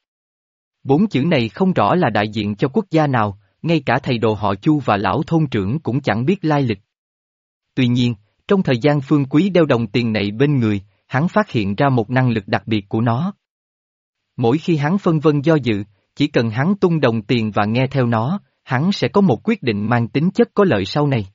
4 chữ này không rõ là đại diện cho quốc gia nào, ngay cả thầy đồ họ Chu và lão thôn trưởng cũng chẳng biết lai lịch. Tuy nhiên, trong thời gian Phương Quý đeo đồng tiền này bên người, hắn phát hiện ra một năng lực đặc biệt của nó. Mỗi khi hắn phân vân do dự, chỉ cần hắn tung đồng tiền và nghe theo nó, hắn sẽ có một quyết định mang tính chất có lợi sau này.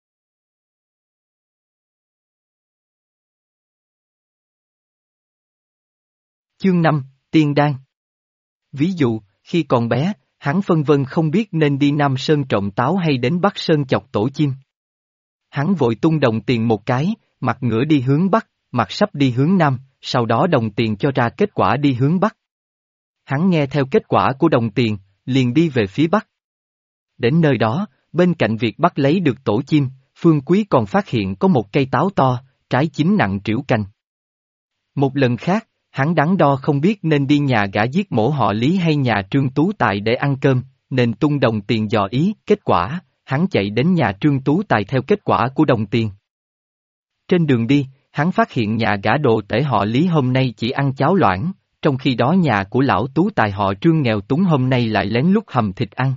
Chương 5, Tiên Đan. Ví dụ, khi còn bé, hắn phân vân không biết nên đi Nam Sơn trộm táo hay đến Bắc Sơn chọc tổ chim. Hắn vội tung đồng tiền một cái, mặt ngửa đi hướng Bắc, mặt sắp đi hướng Nam, sau đó đồng tiền cho ra kết quả đi hướng Bắc. Hắn nghe theo kết quả của đồng tiền, liền đi về phía Bắc. Đến nơi đó, bên cạnh việc bắt lấy được tổ chim, Phương Quý còn phát hiện có một cây táo to, trái chín nặng trĩu cành. Một lần khác, hắn đắn đo không biết nên đi nhà gã giết mổ họ Lý hay nhà Trương Tú Tài để ăn cơm, nên tung đồng tiền dò ý, kết quả, hắn chạy đến nhà Trương Tú Tài theo kết quả của đồng tiền. Trên đường đi, hắn phát hiện nhà gã đồ tể họ Lý hôm nay chỉ ăn cháo loãng, trong khi đó nhà của lão tú tài họ Trương nghèo túng hôm nay lại lén lút hầm thịt ăn.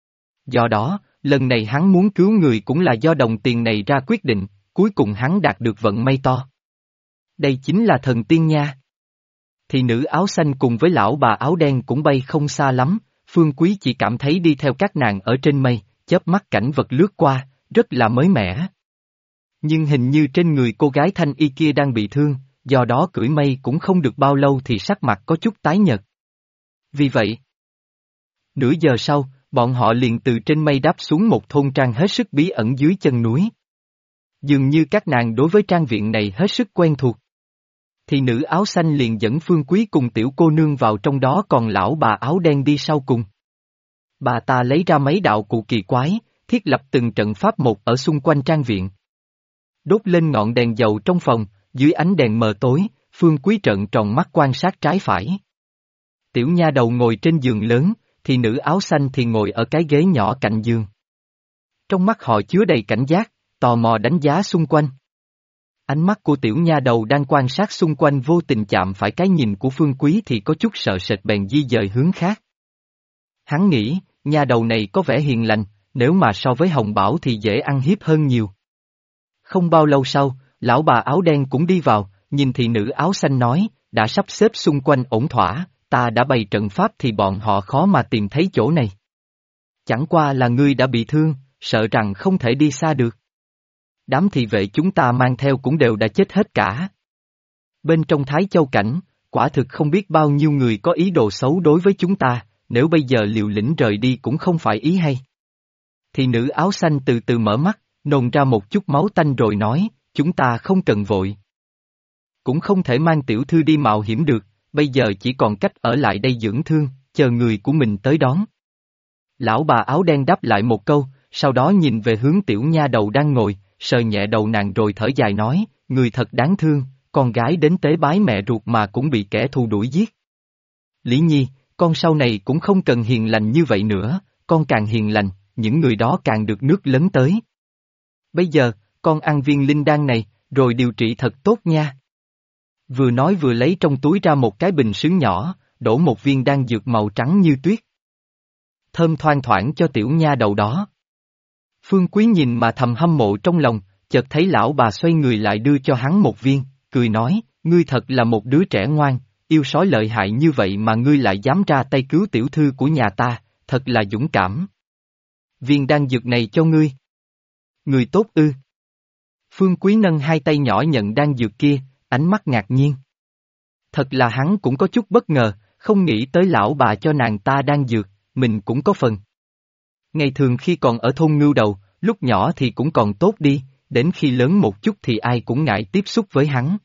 Do đó, lần này hắn muốn cứu người cũng là do đồng tiền này ra quyết định, cuối cùng hắn đạt được vận may to. Đây chính là thần tiên nha. Thì nữ áo xanh cùng với lão bà áo đen cũng bay không xa lắm, Phương Quý chỉ cảm thấy đi theo các nàng ở trên mây, chớp mắt cảnh vật lướt qua, rất là mới mẻ. Nhưng hình như trên người cô gái thanh y kia đang bị thương, do đó cưỡi mây cũng không được bao lâu thì sắc mặt có chút tái nhợt. Vì vậy, nửa giờ sau, bọn họ liền từ trên mây đáp xuống một thôn trang hết sức bí ẩn dưới chân núi. Dường như các nàng đối với trang viện này hết sức quen thuộc. Thì nữ áo xanh liền dẫn Phương Quý cùng tiểu cô nương vào trong đó, còn lão bà áo đen đi sau cùng. Bà ta lấy ra mấy đạo cụ kỳ quái, thiết lập từng trận pháp một ở xung quanh trang viện. Đốt lên ngọn đèn dầu trong phòng, dưới ánh đèn mờ tối, Phương Quý trợn tròn mắt quan sát trái phải. Tiểu nha đầu ngồi trên giường lớn, thì nữ áo xanh thì ngồi ở cái ghế nhỏ cạnh giường. Trong mắt họ chứa đầy cảnh giác, tò mò đánh giá xung quanh. Ánh mắt của tiểu nha đầu đang quan sát xung quanh vô tình chạm phải cái nhìn của Phương Quý thì có chút sợ sệt bèn di dời hướng khác. Hắn nghĩ, nha đầu này có vẻ hiền lành, nếu mà so với Hồng Bảo thì dễ ăn hiếp hơn nhiều. Không bao lâu sau, lão bà áo đen cũng đi vào, nhìn thị nữ áo xanh nói, đã sắp xếp xung quanh ổn thỏa, ta đã bày trận pháp thì bọn họ khó mà tìm thấy chỗ này. Chẳng qua là ngươi đã bị thương, sợ rằng không thể đi xa được. Đám thị vệ chúng ta mang theo cũng đều đã chết hết cả. Bên trong Thái Châu Cảnh, quả thực không biết bao nhiêu người có ý đồ xấu đối với chúng ta, nếu bây giờ liều lĩnh rời đi cũng không phải ý hay. Thị nữ áo xanh từ từ mở mắt, nôn ra một chút máu tanh rồi nói, chúng ta không cần vội. Cũng không thể mang tiểu thư đi mạo hiểm được, bây giờ chỉ còn cách ở lại đây dưỡng thương, chờ người của mình tới đón. Lão bà áo đen đáp lại một câu, sau đó nhìn về hướng tiểu nha đầu đang ngồi, sờ nhẹ đầu nàng rồi thở dài nói, người thật đáng thương, con gái đến tế bái mẹ ruột mà cũng bị kẻ thù đuổi giết. Lý Nhi, con sau này cũng không cần hiền lành như vậy nữa, con càng hiền lành, những người đó càng được nước lấn tới. Bây giờ, con ăn viên linh đan này, rồi điều trị thật tốt nha. Vừa nói vừa lấy trong túi ra một cái bình sứ nhỏ, đổ một viên đan dược màu trắng như tuyết. Thơm thoang thoảng cho tiểu nha đầu đó. Phương Quý nhìn mà thầm hâm mộ trong lòng, chợt thấy lão bà xoay người lại đưa cho hắn một viên, cười nói, ngươi thật là một đứa trẻ ngoan, yêu sói lợi hại như vậy mà ngươi lại dám ra tay cứu tiểu thư của nhà ta, thật là dũng cảm. Viên đan dược này cho ngươi. Người tốt ư. Phương Quý nâng hai tay nhỏ nhận đan dược kia, ánh mắt ngạc nhiên. Thật là hắn cũng có chút bất ngờ, không nghĩ tới lão bà cho nàng ta đan dược, mình cũng có phần. Ngày thường khi còn ở thôn Ngưu Đầu, lúc nhỏ thì cũng còn tốt đi, đến khi lớn một chút thì ai cũng ngại tiếp xúc với hắn.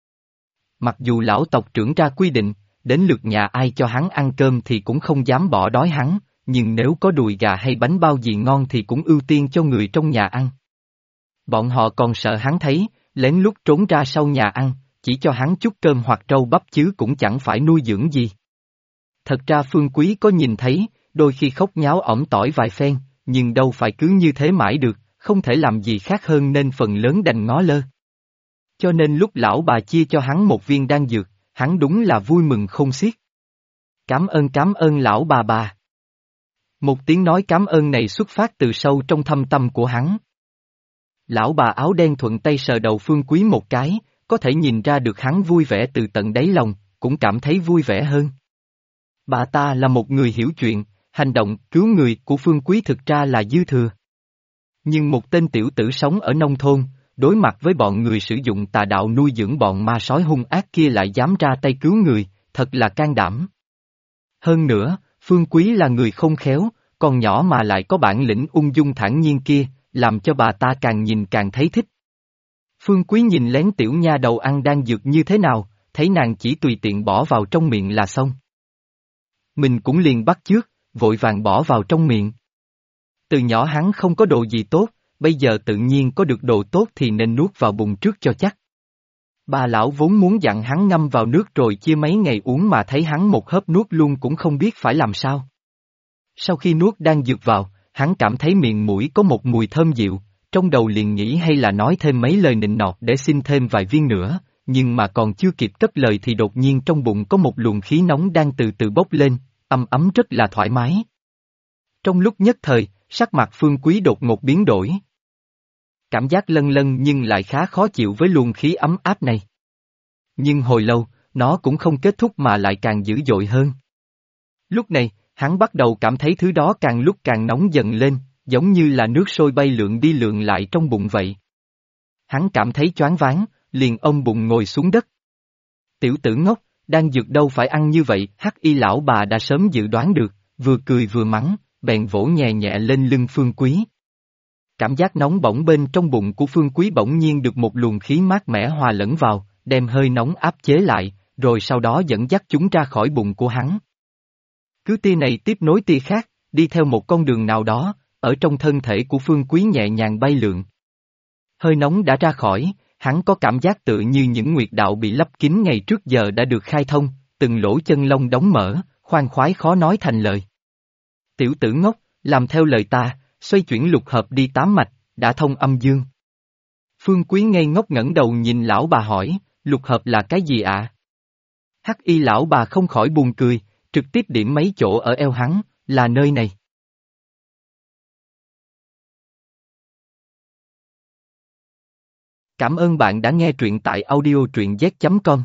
Mặc dù lão tộc trưởng ra quy định, đến lượt nhà ai cho hắn ăn cơm thì cũng không dám bỏ đói hắn, nhưng nếu có đùi gà hay bánh bao gì ngon thì cũng ưu tiên cho người trong nhà ăn. Bọn họ còn sợ hắn thấy, lén lút trốn ra sau nhà ăn, chỉ cho hắn chút cơm hoặc trâu bắp chứ cũng chẳng phải nuôi dưỡng gì. Thật ra Phương Quý có nhìn thấy, đôi khi khóc nháo ỏm tỏi vài phen, nhưng đâu phải cứ như thế mãi được, không thể làm gì khác hơn nên phần lớn đành ngó lơ. Cho nên lúc lão bà chia cho hắn một viên đan dược, hắn đúng là vui mừng không xiết. Cảm ơn lão bà. Một tiếng nói cảm ơn này xuất phát từ sâu trong thâm tâm của hắn. Lão bà áo đen thuận tay sờ đầu Phương Quý một cái, có thể nhìn ra được hắn vui vẻ từ tận đáy lòng, cũng cảm thấy vui vẻ hơn. Bà ta là một người hiểu chuyện, hành động cứu người của Phương Quý thực ra là dư thừa. Nhưng một tên tiểu tử sống ở nông thôn, đối mặt với bọn người sử dụng tà đạo nuôi dưỡng bọn ma sói hung ác kia lại dám ra tay cứu người, thật là can đảm. Hơn nữa, Phương Quý là người không khéo, còn nhỏ mà lại có bản lĩnh ung dung thản nhiên kia, làm cho bà ta càng nhìn càng thấy thích. Phương Quý nhìn lén tiểu nha đầu ăn đan dược như thế nào, thấy nàng chỉ tùy tiện bỏ vào trong miệng là xong. Mình cũng liền bắt chước, vội vàng bỏ vào trong miệng. Từ nhỏ hắn không có đồ gì tốt, bây giờ tự nhiên có được đồ tốt thì nên nuốt vào bụng trước cho chắc. Bà lão vốn muốn dặn hắn ngâm vào nước rồi chia mấy ngày uống mà thấy hắn một hớp nuốt luôn cũng không biết phải làm sao. Sau khi nuốt đan dược vào, hắn cảm thấy miệng mũi có một mùi thơm dịu, trong đầu liền nghĩ hay là nói thêm mấy lời nịnh nọt để xin thêm vài viên nữa, nhưng mà còn chưa kịp cất lời thì đột nhiên trong bụng có một luồng khí nóng đang từ từ bốc lên, ấm ấm rất là thoải mái. Trong lúc nhất thời, sắc mặt Phương Quý đột ngột biến đổi. Cảm giác lân lân nhưng lại khá khó chịu với luồng khí ấm áp này. Nhưng hồi lâu, nó cũng không kết thúc mà lại càng dữ dội hơn. Lúc này, hắn bắt đầu cảm thấy thứ đó càng lúc càng nóng dần lên, giống như là nước sôi bay lượn đi lượn lại trong bụng vậy. Hắn cảm thấy choáng váng, liền ôm bụng ngồi xuống đất. Tiểu tử ngốc, đang dược đâu phải ăn như vậy, Hắc Y lão bà đã sớm dự đoán được, vừa cười vừa mắng, bèn vỗ nhẹ nhẹ lên lưng Phương Quý. Cảm giác nóng bỏng bên trong bụng của Phương Quý bỗng nhiên được một luồng khí mát mẻ hòa lẫn vào, đem hơi nóng áp chế lại, rồi sau đó dẫn dắt chúng ra khỏi bụng của hắn. Cứ tia này tiếp nối tia khác, đi theo một con đường nào đó, ở trong thân thể của Phương Quý nhẹ nhàng bay lượn. Hơi nóng đã ra khỏi, hắn có cảm giác tự như những nguyệt đạo bị lấp kín ngày trước giờ đã được khai thông, từng lỗ chân lông đóng mở, khoan khoái khó nói thành lời. Tiểu tử ngốc, làm theo lời ta, xoay chuyển lục hợp đi 8 mạch, đã thông âm dương. Phương Quý ngây ngốc ngẩng đầu nhìn lão bà hỏi, lục hợp là cái gì ạ? Hắc Y lão bà không khỏi buồn cười, trực tiếp điểm mấy chỗ ở eo hắn, là nơi này. Cảm ơn bạn đã nghe truyện tại audio truyện z.com.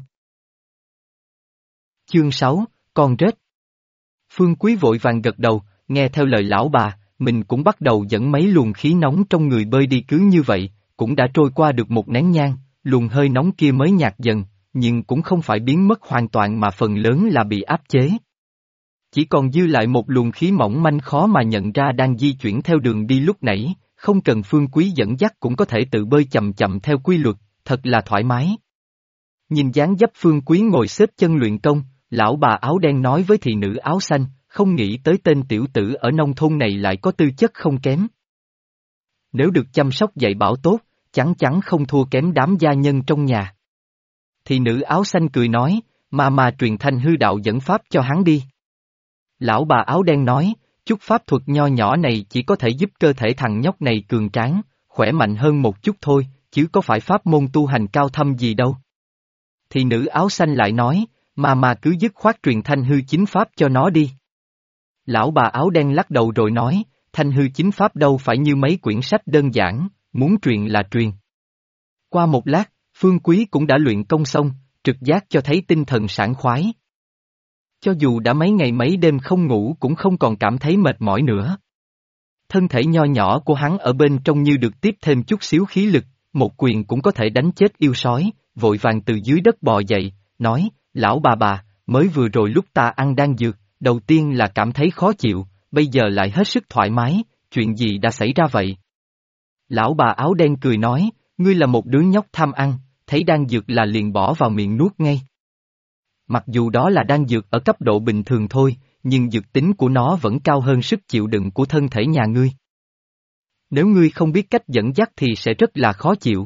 Chương 6, con rết. Phương Quý vội vàng gật đầu, nghe theo lời lão bà, mình cũng bắt đầu dẫn mấy luồng khí nóng trong người bơi đi cứ như vậy, cũng đã trôi qua được một nén nhang, luồng hơi nóng kia mới nhạt dần, nhưng cũng không phải biến mất hoàn toàn mà phần lớn là bị áp chế. Chỉ còn dư lại một luồng khí mỏng manh khó mà nhận ra đang di chuyển theo đường đi lúc nãy, không cần Phương Quý dẫn dắt cũng có thể tự bơi chậm chậm theo quy luật, thật là thoải mái. Nhìn dáng dấp Phương Quý ngồi xếp chân luyện công, lão bà áo đen nói với thị nữ áo xanh, không nghĩ tới tên tiểu tử ở nông thôn này lại có tư chất không kém. Nếu được chăm sóc dạy bảo tốt, chắn chắn không thua kém đám gia nhân trong nhà. Thị nữ áo xanh cười nói, mà truyền thanh hư đạo dẫn pháp cho hắn đi. Lão bà áo đen nói, chút pháp thuật nho nhỏ này chỉ có thể giúp cơ thể thằng nhóc này cường tráng, khỏe mạnh hơn một chút thôi, chứ có phải pháp môn tu hành cao thâm gì đâu. Thị nữ áo xanh lại nói, mà cứ dứt khoát truyền thanh hư chính pháp cho nó đi. Lão bà áo đen lắc đầu rồi nói, thanh hư chính pháp đâu phải như mấy quyển sách đơn giản, muốn truyền là truyền. Qua một lát, Phương Quý cũng đã luyện công xong, trực giác cho thấy tinh thần sảng khoái. Cho dù đã mấy ngày mấy đêm không ngủ cũng không còn cảm thấy mệt mỏi nữa. Thân thể nho nhỏ của hắn ở bên trong như được tiếp thêm chút xíu khí lực, một quyền cũng có thể đánh chết yêu sói, vội vàng từ dưới đất bò dậy, nói, lão bà, mới vừa rồi lúc ta ăn đan dược, đầu tiên là cảm thấy khó chịu, bây giờ lại hết sức thoải mái, chuyện gì đã xảy ra vậy? Lão bà áo đen cười nói, ngươi là một đứa nhóc tham ăn, thấy đan dược là liền bỏ vào miệng nuốt ngay. Mặc dù đó là đan dược ở cấp độ bình thường thôi, nhưng dược tính của nó vẫn cao hơn sức chịu đựng của thân thể nhà ngươi. Nếu ngươi không biết cách dẫn dắt thì sẽ rất là khó chịu.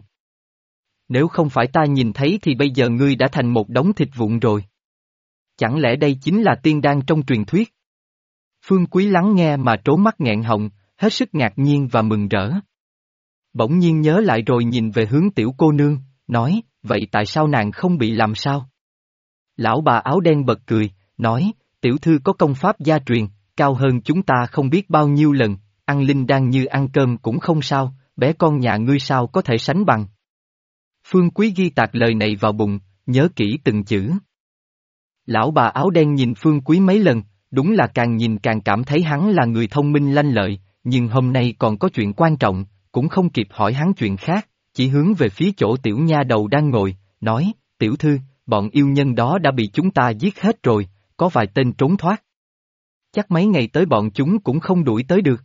Nếu không phải ta nhìn thấy thì bây giờ ngươi đã thành một đống thịt vụn rồi. Chẳng lẽ đây chính là tiên đan trong truyền thuyết? Phương Quý lắng nghe mà trố mắt nghẹn họng, hết sức ngạc nhiên và mừng rỡ. Bỗng nhiên nhớ lại rồi nhìn về hướng tiểu cô nương, nói, vậy tại sao nàng không bị làm sao? Lão bà áo đen bật cười, nói, tiểu thư có công pháp gia truyền, cao hơn chúng ta không biết bao nhiêu lần, ăn linh đan như ăn cơm cũng không sao, bé con nhà ngươi sao có thể sánh bằng. Phương Quý ghi tạc lời này vào bụng, nhớ kỹ từng chữ. Lão bà áo đen nhìn Phương Quý mấy lần, đúng là càng nhìn càng cảm thấy hắn là người thông minh lanh lợi, nhưng hôm nay còn có chuyện quan trọng, cũng không kịp hỏi hắn chuyện khác, chỉ hướng về phía chỗ tiểu nha đầu đang ngồi, nói, tiểu thư, bọn yêu nhân đó đã bị chúng ta giết hết rồi, có vài tên trốn thoát. Chắc mấy ngày tới bọn chúng cũng không đuổi tới được.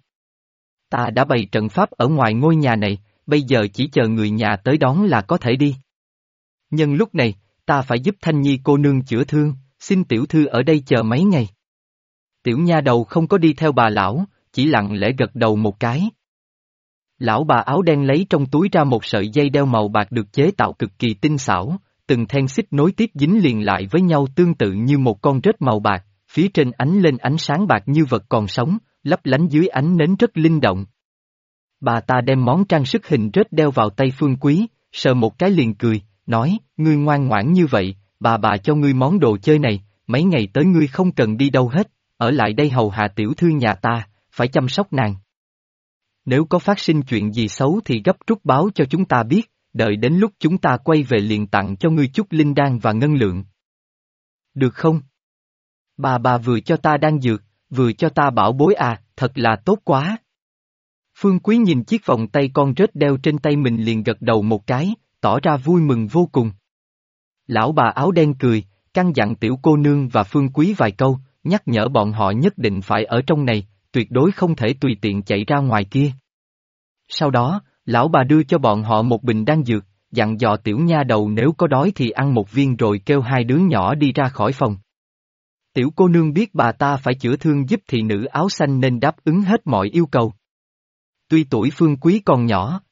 Ta đã bày trận pháp ở ngoài ngôi nhà này, bây giờ chỉ chờ người nhà tới đón là có thể đi. Nhân lúc này, ta phải giúp Thanh Nhi cô nương chữa thương, xin tiểu thư ở đây chờ mấy ngày. Tiểu nha đầu không có đi theo bà lão, chỉ lặng lẽ gật đầu một cái. Lão bà áo đen lấy trong túi ra một sợi dây đeo màu bạc được chế tạo cực kỳ tinh xảo, từng then xích nối tiếp dính liền lại với nhau tương tự như một con rết màu bạc, phía trên ánh lên ánh sáng bạc như vật còn sống, lấp lánh dưới ánh nến rất linh động. Bà ta đem món trang sức hình rết đeo vào tay Phương Quý, sờ một cái liền cười, nói, ngươi ngoan ngoãn như vậy, bà cho ngươi món đồ chơi này, mấy ngày tới ngươi không cần đi đâu hết, ở lại đây hầu hạ tiểu thư nhà ta, phải chăm sóc nàng. Nếu có phát sinh chuyện gì xấu thì gấp rút báo cho chúng ta biết, đợi đến lúc chúng ta quay về liền tặng cho ngươi chút linh đan và ngân lượng. Được không? Bà vừa cho ta đan dược, vừa cho ta bảo bối à, thật là tốt quá. Phương Quý nhìn chiếc vòng tay con rết đeo trên tay mình liền gật đầu một cái, tỏ ra vui mừng vô cùng. Lão bà áo đen cười, căn dặn tiểu cô nương và Phương Quý vài câu, nhắc nhở bọn họ nhất định phải ở trong này, tuyệt đối không thể tùy tiện chạy ra ngoài kia. Sau đó, lão bà đưa cho bọn họ một bình đan dược, dặn dò tiểu nha đầu nếu có đói thì ăn một viên rồi kêu hai đứa nhỏ đi ra khỏi phòng. Tiểu cô nương biết bà ta phải chữa thương giúp thị nữ áo xanh nên đáp ứng hết mọi yêu cầu. Tuy tuổi Phương Quý còn nhỏ,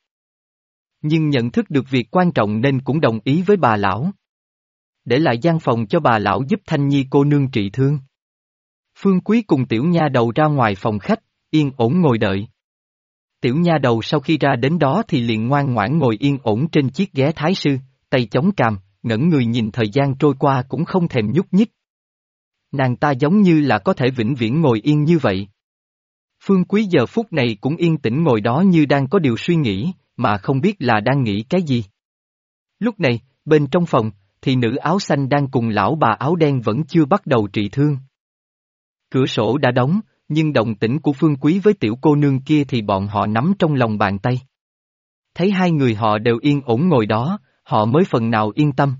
nhưng nhận thức được việc quan trọng nên cũng đồng ý với bà lão. Để lại gian phòng cho bà lão giúp Thanh Nhi cô nương trị thương. Phương Quý cùng tiểu nha đầu ra ngoài phòng khách, yên ổn ngồi đợi. Tiểu nha đầu sau khi ra đến đó thì liền ngoan ngoãn ngồi yên ổn trên chiếc ghế thái sư, tay chống cằm, ngẩng người nhìn thời gian trôi qua cũng không thèm nhúc nhích. Nàng ta giống như là có thể vĩnh viễn ngồi yên như vậy. Phương Quý giờ phút này cũng yên tĩnh ngồi đó như đang có điều suy nghĩ, mà không biết là đang nghĩ cái gì. Lúc này, bên trong phòng, thì nữ áo xanh đang cùng lão bà áo đen vẫn chưa bắt đầu trị thương. Cửa sổ đã đóng, nhưng động tĩnh của Phương Quý với tiểu cô nương kia thì bọn họ nắm trong lòng bàn tay. Thấy hai người họ đều yên ổn ngồi đó, họ mới phần nào yên tâm.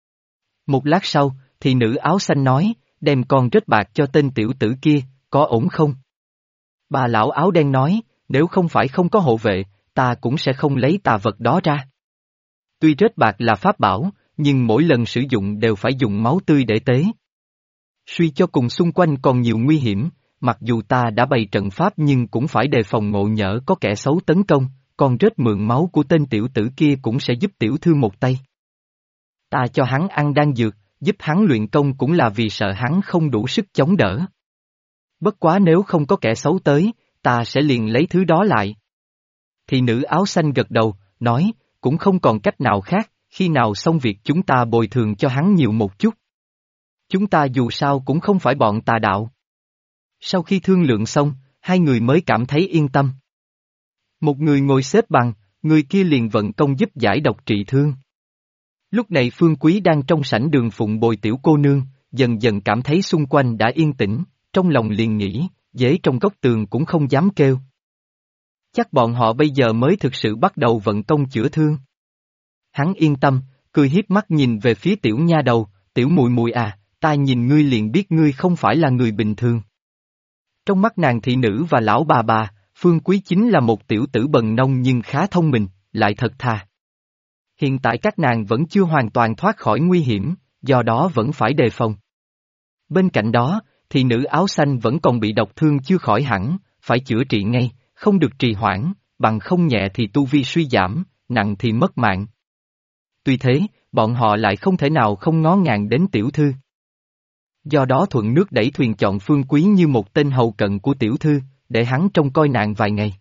Một lát sau, thì nữ áo xanh nói, đem con rết bạc cho tên tiểu tử kia, có ổn không? Bà lão áo đen nói, nếu không phải không có hộ vệ, ta cũng sẽ không lấy tà vật đó ra. Tuy rết bạc là pháp bảo, nhưng mỗi lần sử dụng đều phải dùng máu tươi để tế. Suy cho cùng xung quanh còn nhiều nguy hiểm, mặc dù ta đã bày trận pháp nhưng cũng phải đề phòng ngộ nhỡ có kẻ xấu tấn công, con rết mượn máu của tên tiểu tử kia cũng sẽ giúp tiểu thư một tay. Ta cho hắn ăn đan dược, giúp hắn luyện công cũng là vì sợ hắn không đủ sức chống đỡ. Bất quá nếu không có kẻ xấu tới, ta sẽ liền lấy thứ đó lại. Thì nữ áo xanh gật đầu, nói, cũng không còn cách nào khác, khi nào xong việc chúng ta bồi thường cho hắn nhiều một chút. Chúng ta dù sao cũng không phải bọn tà đạo. Sau khi thương lượng xong, hai người mới cảm thấy yên tâm. Một người ngồi xếp bằng, người kia liền vận công giúp giải độc trị thương. Lúc này Phương Quý đang trong sảnh đường phụng bồi tiểu cô nương, dần dần cảm thấy xung quanh đã yên tĩnh, trong lòng liền nghĩ, dế trong góc tường cũng không dám kêu. Chắc bọn họ bây giờ mới thực sự bắt đầu vận công chữa thương. Hắn yên tâm, cười hiếp mắt nhìn về phía tiểu nha đầu, tiểu mùi mùi à, ta nhìn ngươi liền biết ngươi không phải là người bình thường. Trong mắt nàng thị nữ và lão bà, Phương Quý chính là một tiểu tử bần nông nhưng khá thông minh, lại thật thà. Hiện tại các nàng vẫn chưa hoàn toàn thoát khỏi nguy hiểm, do đó vẫn phải đề phòng. Bên cạnh đó, thì nữ áo xanh vẫn còn bị độc thương chưa khỏi hẳn, phải chữa trị ngay, không được trì hoãn, bằng không nhẹ thì tu vi suy giảm, nặng thì mất mạng. Tuy thế, bọn họ lại không thể nào không ngó ngàng đến tiểu thư. Do đó thuận nước đẩy thuyền chọn Phương Quý như một tên hầu cận của tiểu thư, để hắn trông coi nàng vài ngày.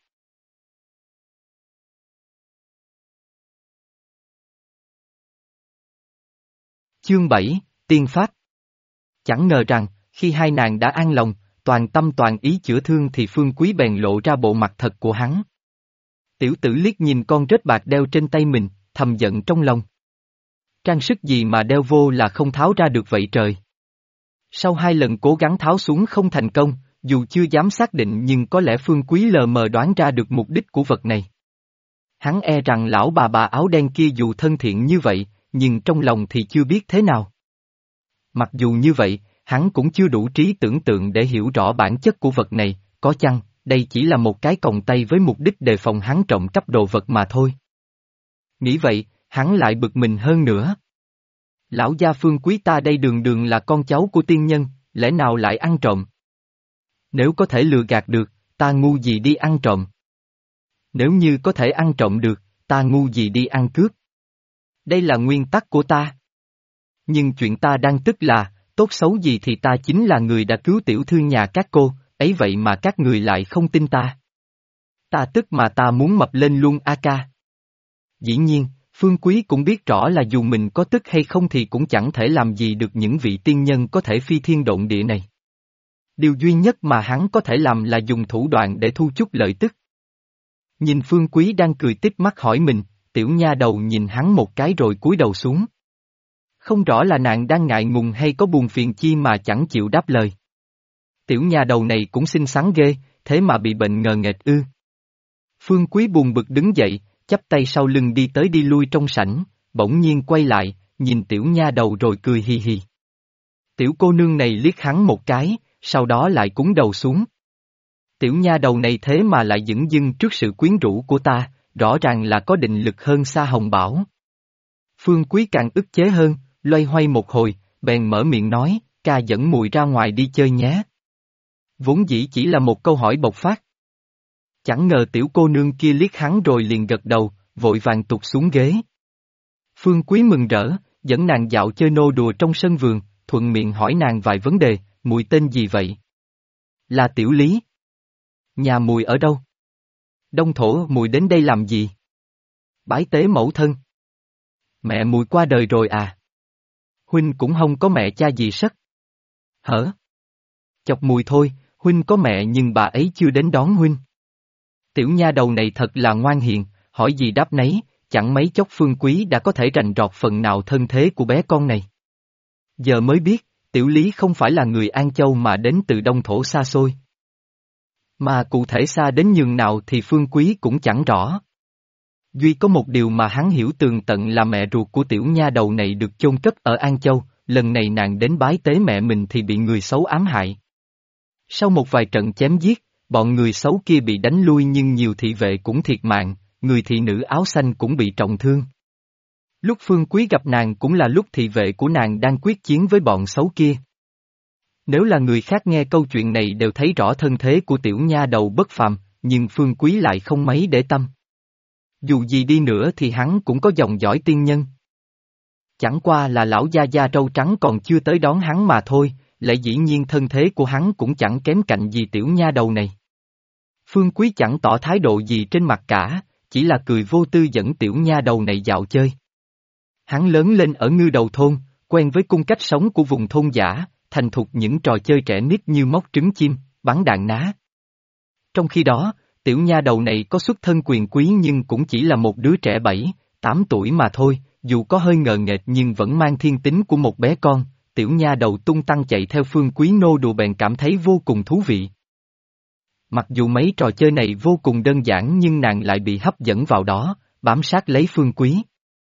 Chương 7, Tiên Pháp. Chẳng ngờ rằng, khi hai nàng đã an lòng, toàn tâm toàn ý chữa thương thì Phương Quý bèn lộ ra bộ mặt thật của hắn. Tiểu tử liếc nhìn con rết bạc đeo trên tay mình, thầm giận trong lòng. Trang sức gì mà đeo vô là không tháo ra được vậy trời. Sau hai lần cố gắng tháo xuống không thành công, dù chưa dám xác định nhưng có lẽ Phương Quý lờ mờ đoán ra được mục đích của vật này. Hắn e rằng lão bà áo đen kia dù thân thiện như vậy, nhưng trong lòng thì chưa biết thế nào. Mặc dù như vậy, hắn cũng chưa đủ trí tưởng tượng để hiểu rõ bản chất của vật này, có chăng, đây chỉ là một cái còng tay với mục đích đề phòng hắn trộm cắp đồ vật mà thôi. Nghĩ vậy, hắn lại bực mình hơn nữa. Lão gia Phương Quý ta đây đường đường là con cháu của tiên nhân, lẽ nào lại ăn trộm? Nếu có thể lừa gạt được, ta ngu gì đi ăn trộm? Nếu như có thể ăn trộm được, ta ngu gì đi ăn cướp? Đây là nguyên tắc của ta. Nhưng chuyện ta đang tức là, tốt xấu gì thì ta chính là người đã cứu tiểu thư nhà các cô, ấy vậy mà các người lại không tin ta. Ta tức mà ta muốn mập lên luôn a ca. Dĩ nhiên, Phương Quý cũng biết rõ là dù mình có tức hay không thì cũng chẳng thể làm gì được những vị tiên nhân có thể phi thiên độn địa này. Điều duy nhất mà hắn có thể làm là dùng thủ đoạn để thu chút lợi tức. Nhìn Phương Quý đang cười tít mắt hỏi mình, tiểu nha đầu nhìn hắn một cái rồi cúi đầu xuống. Không rõ là nàng đang ngại ngùng hay có buồn phiền chi mà chẳng chịu đáp lời. Tiểu nha đầu này cũng xinh xắn ghê, thế mà bị bệnh ngờ nghệch ư. Phương Quý buồn bực đứng dậy, chắp tay sau lưng đi tới đi lui trong sảnh, bỗng nhiên quay lại, nhìn tiểu nha đầu rồi cười hì hì. Tiểu cô nương này liếc hắn một cái, sau đó lại cúi đầu xuống. Tiểu nha đầu này thế mà lại dửng dưng trước sự quyến rũ của ta, rõ ràng là có định lực hơn xa Hồng Bảo. Phương Quý càng ức chế hơn, loay hoay một hồi, bèn mở miệng nói, ca dẫn mùi ra ngoài đi chơi nhé. Vốn dĩ chỉ là một câu hỏi bộc phát. Chẳng ngờ tiểu cô nương kia liếc hắn rồi liền gật đầu, vội vàng tụt xuống ghế. Phương Quý mừng rỡ, dẫn nàng dạo chơi nô đùa trong sân vườn, thuận miệng hỏi nàng vài vấn đề, mùi tên gì vậy? Là Tiểu Lý. Nhà mùi ở đâu? Đông thổ mùi đến đây làm gì? Bái tế mẫu thân. Mẹ mùi qua đời rồi à? Huynh cũng không có mẹ cha gì sất. Hở? Chọc mùi thôi, huynh có mẹ nhưng bà ấy chưa đến đón huynh. Tiểu nha đầu này thật là ngoan hiền, hỏi gì đáp nấy, chẳng mấy chốc Phương Quý đã có thể rành rọt phần nào thân thế của bé con này. Giờ mới biết, Tiểu Lý không phải là người An Châu mà đến từ Đông Thổ xa xôi. Mà cụ thể xa đến nhường nào thì Phương Quý cũng chẳng rõ. Duy có một điều mà hắn hiểu tường tận là mẹ ruột của tiểu nha đầu này được chôn cất ở An Châu, lần này nàng đến bái tế mẹ mình thì bị người xấu ám hại. Sau một vài trận chém giết, bọn người xấu kia bị đánh lui nhưng nhiều thị vệ cũng thiệt mạng, người thị nữ áo xanh cũng bị trọng thương. Lúc Phương Quý gặp nàng cũng là lúc thị vệ của nàng đang quyết chiến với bọn xấu kia. Nếu là người khác nghe câu chuyện này đều thấy rõ thân thế của tiểu nha đầu bất phàm, nhưng Phương Quý lại không mấy để tâm. Dù gì đi nữa thì hắn cũng có dòng dõi tiên nhân. Chẳng qua là lão gia gia râu trắng còn chưa tới đón hắn mà thôi, lại dĩ nhiên thân thế của hắn cũng chẳng kém cạnh gì tiểu nha đầu này. Phương Quý chẳng tỏ thái độ gì trên mặt cả, chỉ là cười vô tư dẫn tiểu nha đầu này dạo chơi. Hắn lớn lên ở Ngư Đầu thôn, quen với cung cách sống của vùng thôn dã, thành thục những trò chơi trẻ nít như móc trứng chim, bắn đạn ná. Trong khi đó, tiểu nha đầu này có xuất thân quyền quý nhưng cũng chỉ là một đứa trẻ 7, 8 tuổi mà thôi, dù có hơi ngờ nghệch nhưng vẫn mang thiên tính của một bé con, tiểu nha đầu tung tăng chạy theo Phương Quý nô đùa bèn cảm thấy vô cùng thú vị. Mặc dù mấy trò chơi này vô cùng đơn giản nhưng nàng lại bị hấp dẫn vào đó, bám sát lấy Phương Quý.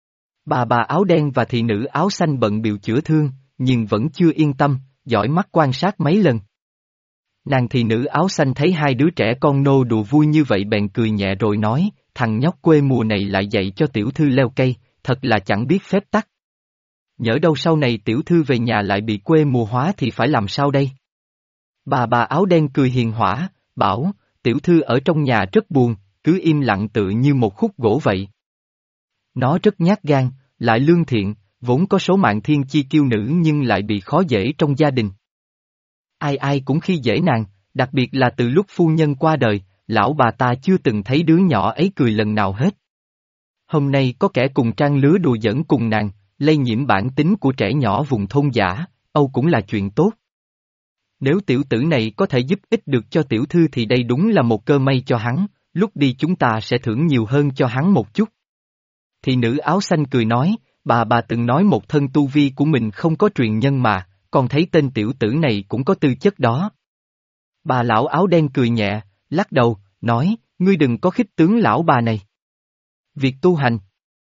Bà áo đen và thị nữ áo xanh bận bịu chữa thương, nhưng vẫn chưa yên tâm, dõi mắt quan sát mấy lần. Nàng thị nữ áo xanh thấy hai đứa trẻ con nô đùa vui như vậy bèn cười nhẹ rồi nói, thằng nhóc quê mùa này lại dạy cho tiểu thư leo cây, thật là chẳng biết phép tắc. Nhỡ đâu sau này tiểu thư về nhà lại bị quê mùa hóa thì phải làm sao đây? Bà áo đen cười hiền hỏa, bảo, tiểu thư ở trong nhà rất buồn, cứ im lặng tự như một khúc gỗ vậy. Nó rất nhát gan, lại lương thiện, vốn có số mạng thiên chi kiêu nữ nhưng lại bị khó dễ trong gia đình. Ai ai cũng khi dễ nàng, đặc biệt là từ lúc phu nhân qua đời, lão bà ta chưa từng thấy đứa nhỏ ấy cười lần nào hết. Hôm nay có kẻ cùng trang lứa đùa giỡn cùng nàng, lây nhiễm bản tính của trẻ nhỏ vùng thôn dã, âu cũng là chuyện tốt. Nếu tiểu tử này có thể giúp ích được cho tiểu thư thì đây đúng là một cơ may cho hắn, lúc đi chúng ta sẽ thưởng nhiều hơn cho hắn một chút. Thị nữ áo xanh cười nói, bà từng nói một thân tu vi của mình không có truyền nhân mà, còn thấy tên tiểu tử này cũng có tư chất đó. Bà lão áo đen cười nhẹ, lắc đầu, nói, ngươi đừng có khích tướng lão bà này. Việc tu hành.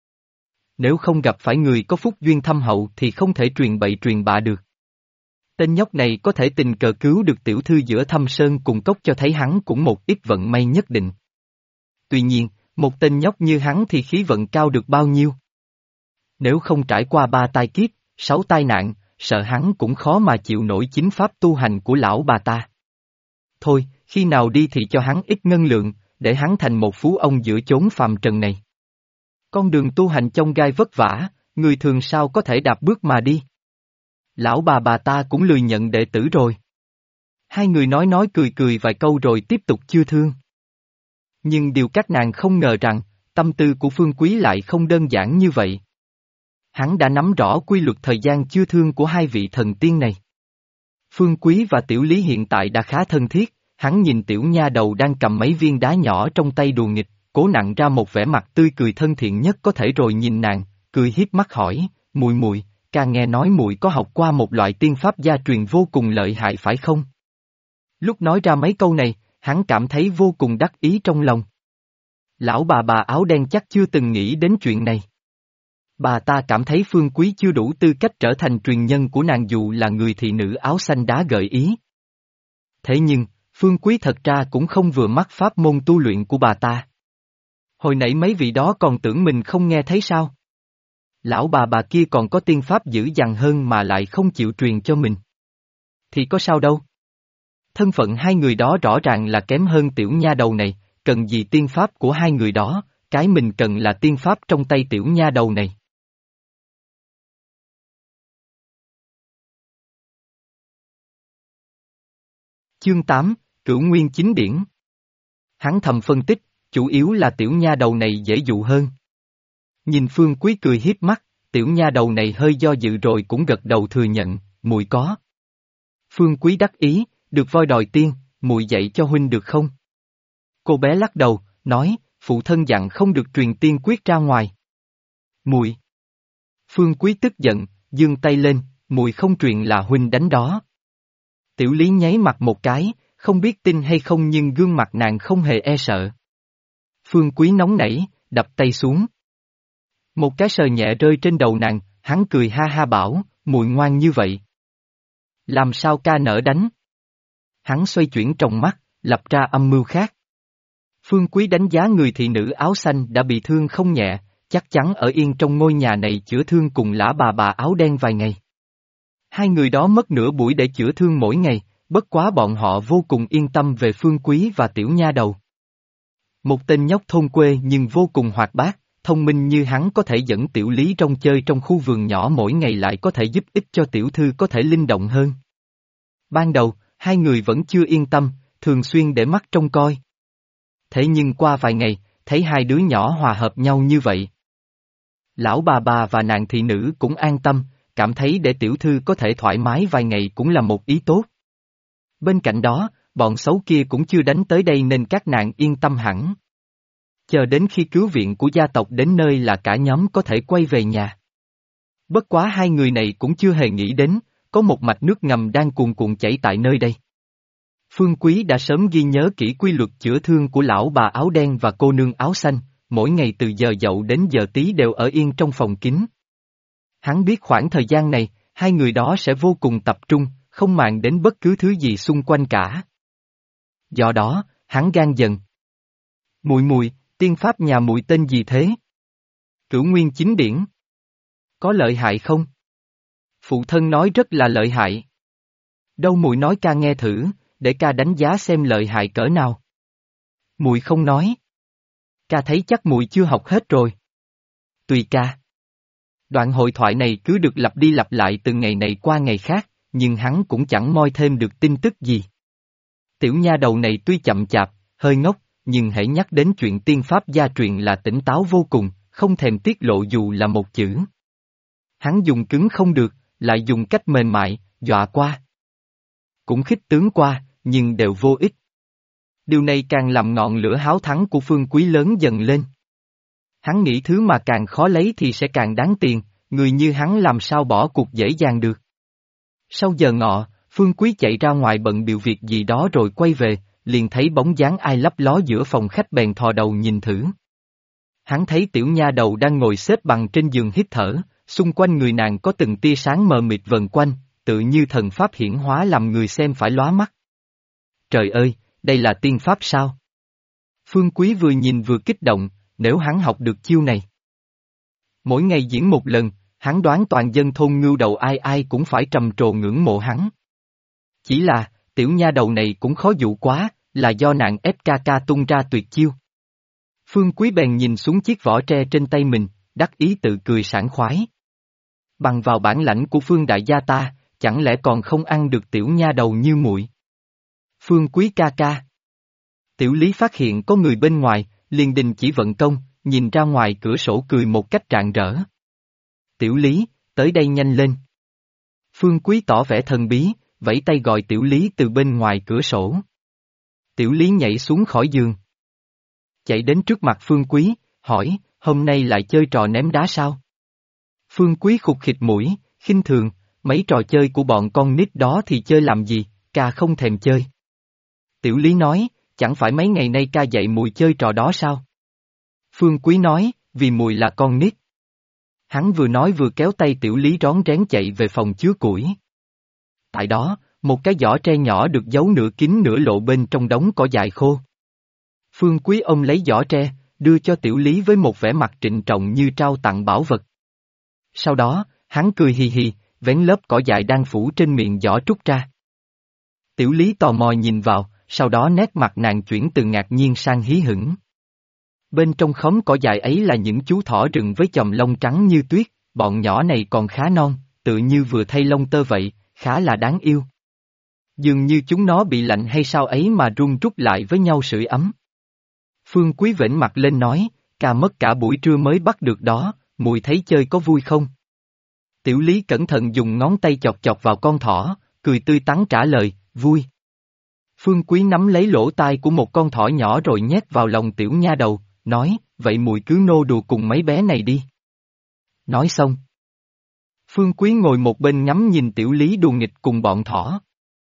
Nếu không gặp phải người có phúc duyên thâm hậu thì không thể truyền bậy truyền bạ được. Tên nhóc này có thể tình cờ cứu được tiểu thư giữa thâm sơn cùng cốc cho thấy hắn cũng một ít vận may nhất định. Tuy nhiên, một tên nhóc như hắn thì khí vận cao được bao nhiêu? Nếu không trải qua 3 tai kiếp, 6 tai nạn, sợ hắn cũng khó mà chịu nổi chính pháp tu hành của lão bà ta. Thôi, khi nào đi thì cho hắn ít ngân lượng, để hắn thành một phú ông giữa chốn phàm trần này. Con đường tu hành chông gai vất vả, người thường sao có thể đạp bước mà đi. Lão bà ta cũng lười nhận đệ tử rồi. Hai người nói cười cười vài câu rồi tiếp tục chưa thương. Nhưng điều các nàng không ngờ rằng, tâm tư của Phương Quý lại không đơn giản như vậy. Hắn đã nắm rõ quy luật thời gian chưa thương của hai vị thần tiên này. Phương Quý và Tiểu Lý hiện tại đã khá thân thiết, hắn nhìn tiểu nha đầu đang cầm mấy viên đá nhỏ trong tay đùa nghịch, cố nặn ra một vẻ mặt tươi cười thân thiện nhất có thể rồi nhìn nàng, cười hiếp mắt hỏi, muội muội, ca nghe nói muội có học qua một loại tiên pháp gia truyền vô cùng lợi hại phải không? Lúc nói ra mấy câu này, hắn cảm thấy vô cùng đắc ý trong lòng. Lão bà áo đen chắc chưa từng nghĩ đến chuyện này. Bà ta cảm thấy Phương Quý chưa đủ tư cách trở thành truyền nhân của nàng dù là người thị nữ áo xanh đá gợi ý. Thế nhưng, Phương Quý thật ra cũng không vừa mắt pháp môn tu luyện của bà ta. Hồi nãy mấy vị đó còn tưởng mình không nghe thấy sao? Lão bà kia còn có tiên pháp dữ dằn hơn mà lại không chịu truyền cho mình. Thì có sao đâu? Thân phận hai người đó rõ ràng là kém hơn tiểu nha đầu này, cần gì tiên pháp của hai người đó, cái mình cần là tiên pháp trong tay tiểu nha đầu này. Chương 8, Cửu Nguyên Chính Điển. Hắn thầm phân tích, chủ yếu là tiểu nha đầu này dễ dụ hơn. Nhìn Phương Quý cười hiếp mắt, tiểu nha đầu này hơi do dự rồi cũng gật đầu thừa nhận, muội có. Phương Quý đắc ý, được voi đòi tiên, muội dạy cho huynh được không? Cô bé lắc đầu, nói, phụ thân dặn không được truyền tiên quyết ra ngoài. Muội. Phương Quý tức giận, giương tay lên, muội không truyền là huynh đánh đó. Tiểu Lý nháy mặt một cái, không biết tin hay không nhưng gương mặt nàng không hề e sợ. Phương Quý nóng nảy, đập tay xuống. Một cái sờ nhẹ rơi trên đầu nàng, hắn cười ha ha bảo, muội ngoan như vậy. Làm sao ca nỡ đánh? Hắn xoay chuyển trong mắt, lập ra âm mưu khác. Phương Quý đánh giá người thị nữ áo xanh đã bị thương không nhẹ, chắc chắn ở yên trong ngôi nhà này chữa thương cùng lã bà áo đen vài ngày. Hai người đó mất nửa buổi để chữa thương mỗi ngày, bất quá bọn họ vô cùng yên tâm về Phương Quý và tiểu nha đầu. Một tên nhóc thôn quê nhưng vô cùng hoạt bát, thông minh như hắn có thể dẫn Tiểu Lý rong chơi trong khu vườn nhỏ mỗi ngày lại có thể giúp ích cho tiểu thư có thể linh động hơn. Ban đầu, hai người vẫn chưa yên tâm, thường xuyên để mắt trông coi. Thế nhưng qua vài ngày, thấy hai đứa nhỏ hòa hợp nhau như vậy. Lão bà và nàng thị nữ cũng an tâm, cảm thấy để tiểu thư có thể thoải mái vài ngày cũng là một ý tốt. Bên cạnh đó, bọn xấu kia cũng chưa đánh tới đây nên các nàng yên tâm hẳn. Chờ đến khi cứu viện của gia tộc đến nơi là cả nhóm có thể quay về nhà. Bất quá hai người này cũng chưa hề nghĩ đến, có một mạch nước ngầm đang cuồn cuộn chảy tại nơi đây. Phương Quý đã sớm ghi nhớ kỹ quy luật chữa thương của lão bà áo đen và cô nương áo xanh, mỗi ngày từ giờ dậu đến giờ tí đều ở yên trong phòng kín. Hắn biết khoảng thời gian này, hai người đó sẽ vô cùng tập trung, không màng đến bất cứ thứ gì xung quanh cả. Do đó, hắn gan dần. Muội, tiên pháp nhà muội tên gì thế? Cửu Nguyên Chính Điển. Có lợi hại không? Phụ thân nói rất là lợi hại. Đâu muội nói ca nghe thử, để ca đánh giá xem lợi hại cỡ nào. Muội không nói. Ca thấy chắc muội chưa học hết rồi. Tùy ca. Đoạn hội thoại này cứ được lặp đi lặp lại từ ngày này qua ngày khác, nhưng hắn cũng chẳng moi thêm được tin tức gì. Tiểu nha đầu này tuy chậm chạp, hơi ngốc, nhưng hãy nhắc đến chuyện tiên pháp gia truyền là tỉnh táo vô cùng, không thèm tiết lộ dù là một chữ. Hắn dùng cứng không được, lại dùng cách mềm mại, dọa qua. Cũng khích tướng qua, nhưng đều vô ích. Điều này càng làm ngọn lửa háo thắng của Phương Quý lớn dần lên. Hắn nghĩ thứ mà càng khó lấy thì sẽ càng đáng tiền, người như hắn làm sao bỏ cuộc dễ dàng được. Sau giờ ngọ, Phương Quý chạy ra ngoài bận biểu việc gì đó rồi quay về, liền thấy bóng dáng ai lấp ló giữa phòng khách bèn thò đầu nhìn thử. Hắn thấy tiểu nha đầu đang ngồi xếp bằng trên giường hít thở, xung quanh người nàng có từng tia sáng mờ mịt vần quanh, tự như thần pháp hiển hóa làm người xem phải lóa mắt. Trời ơi, đây là tiên pháp sao? Phương Quý vừa nhìn vừa kích động, nếu hắn học được chiêu này. Mỗi ngày diễn một lần, hắn đoán toàn dân thôn Ngưu Đầu ai ai cũng phải trầm trồ ngưỡng mộ hắn. Chỉ là, tiểu nha đầu này cũng khó dụ quá, là do nạn ép ca ca tung ra tuyệt chiêu. Phương Quý bèn nhìn xuống chiếc vỏ tre trên tay mình, đắc ý tự cười sảng khoái. Bằng vào bản lãnh của Phương đại gia ta, chẳng lẽ còn không ăn được tiểu nha đầu như muội? Phương Quý ca ca. Tiểu Lý phát hiện có người bên ngoài, liền đình chỉ vận công, nhìn ra ngoài cửa sổ cười một cách rạng rỡ. Tiểu Lý, tới đây nhanh lên. Phương Quý tỏ vẻ thần bí, vẫy tay gọi Tiểu Lý từ bên ngoài cửa sổ. Tiểu Lý nhảy xuống khỏi giường. Chạy đến trước mặt Phương Quý, hỏi, hôm nay lại chơi trò ném đá sao? Phương Quý khục khịt mũi, khinh thường, mấy trò chơi của bọn con nít đó thì chơi làm gì, ca không thèm chơi. Tiểu Lý nói, chẳng phải mấy ngày nay ca dạy mùi chơi trò đó sao? Phương Quý nói, vì mùi là con nít. Hắn vừa nói vừa kéo tay Tiểu Lý rón rén chạy về phòng chứa củi. Tại đó, một cái giỏ tre nhỏ được giấu nửa kín nửa lộ bên trong đống cỏ dại khô. Phương Quý ôm lấy giỏ tre, đưa cho Tiểu Lý với một vẻ mặt trịnh trọng như trao tặng bảo vật. Sau đó, hắn cười hì hì, vén lớp cỏ dại đang phủ trên miệng giỏ trút ra. Tiểu Lý tò mò nhìn vào, sau đó nét mặt nàng chuyển từ ngạc nhiên sang hí hửng. Bên trong khóm cỏ dại ấy là những chú thỏ rừng với chòm lông trắng như tuyết, bọn nhỏ này còn khá non, tự như vừa thay lông tơ vậy, khá là đáng yêu. Dường như chúng nó bị lạnh hay sao ấy mà run rút lại với nhau sưởi ấm. Phương Quý vểnh mặt lên nói, ca mất cả buổi trưa mới bắt được đó, mùi thấy chơi có vui không? Tiểu Lý cẩn thận dùng ngón tay chọc chọc vào con thỏ, cười tươi tắn trả lời, vui. Phương Quý nắm lấy lỗ tai của một con thỏ nhỏ rồi nhét vào lòng tiểu nha đầu, nói, vậy mùi cứ nô đùa cùng mấy bé này đi. Nói xong. Phương Quý ngồi một bên ngắm nhìn Tiểu Lý đùa nghịch cùng bọn thỏ.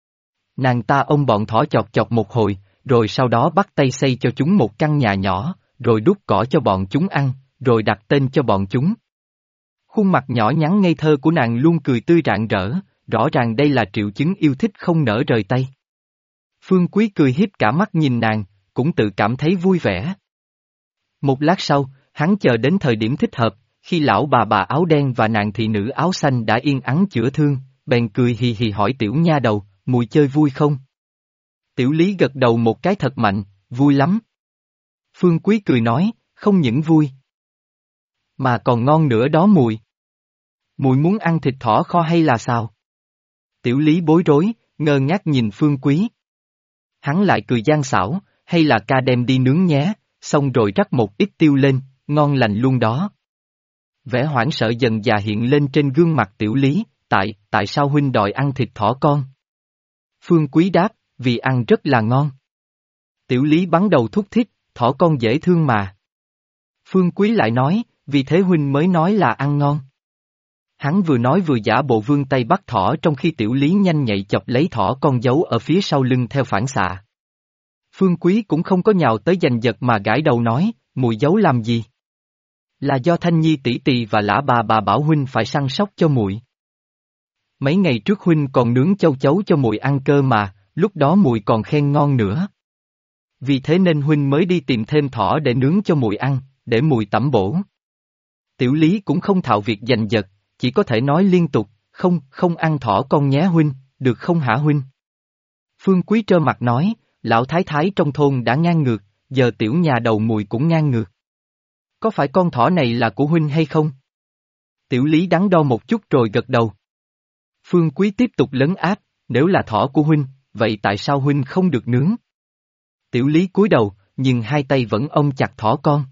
Nàng ta ôm bọn thỏ chọc chọc một hồi, rồi sau đó bắt tay xây cho chúng một căn nhà nhỏ, rồi đút cỏ cho bọn chúng ăn, rồi đặt tên cho bọn chúng. Khuôn mặt nhỏ nhắn ngây thơ của nàng luôn cười tươi rạng rỡ, rõ ràng đây là triệu chứng yêu thích không nỡ rời tay. Phương Quý cười hiếp cả mắt nhìn nàng, cũng tự cảm thấy vui vẻ. Một lát sau, hắn chờ đến thời điểm thích hợp, khi lão bà áo đen và nàng thị nữ áo xanh đã yên ắng chữa thương, bèn cười hì hì hỏi tiểu nha đầu, mùi chơi vui không? Tiểu Lý gật đầu một cái thật mạnh, vui lắm. Phương Quý cười nói, không những vui, mà còn ngon nữa đó mùi. Mùi muốn ăn thịt thỏ kho hay là sao? Tiểu Lý bối rối, ngơ ngác nhìn Phương Quý. Hắn lại cười gian xảo, hay là ca đem đi nướng nhé, xong rồi rắc một ít tiêu lên, ngon lành luôn đó. Vẻ hoảng sợ dần dà hiện lên trên gương mặt Tiểu Lý, tại sao huynh đòi ăn thịt thỏ con? Phương Quý đáp, vì ăn rất là ngon. Tiểu Lý bắn đầu thúc thích, thỏ con dễ thương mà. Phương Quý lại nói, vì thế huynh mới nói là ăn ngon. Hắn vừa nói vừa giả bộ vươn tay bắt thỏ trong khi Tiểu Lý nhanh nhạy chọc lấy thỏ con giấu ở phía sau lưng theo phản xạ. Phương Quý cũng không có nhào tới giành giật mà gãi đầu nói, mùi giấu làm gì? Là do Thanh Nhi tỷ tỷ và lã bà bảo huynh phải săn sóc cho muội. Mấy ngày trước huynh còn nướng châu chấu cho muội ăn cơ mà, lúc đó muội còn khen ngon nữa. Vì thế nên huynh mới đi tìm thêm thỏ để nướng cho muội ăn, để muội tẩm bổ. Tiểu Lý cũng không thạo việc giành giật, chỉ có thể nói liên tục, không ăn thỏ con nhé huynh, được không hả huynh? Phương Quý trơ mặt nói, lão thái thái trong thôn đã ngang ngược, giờ tiểu nhà đầu muội cũng ngang ngược. Có phải con thỏ này là của huynh hay không? Tiểu Lý đắn đo một chút rồi gật đầu. Phương Quý tiếp tục lấn áp, nếu là thỏ của huynh, vậy tại sao huynh không được nướng? Tiểu Lý cúi đầu, nhưng hai tay vẫn ôm chặt thỏ con.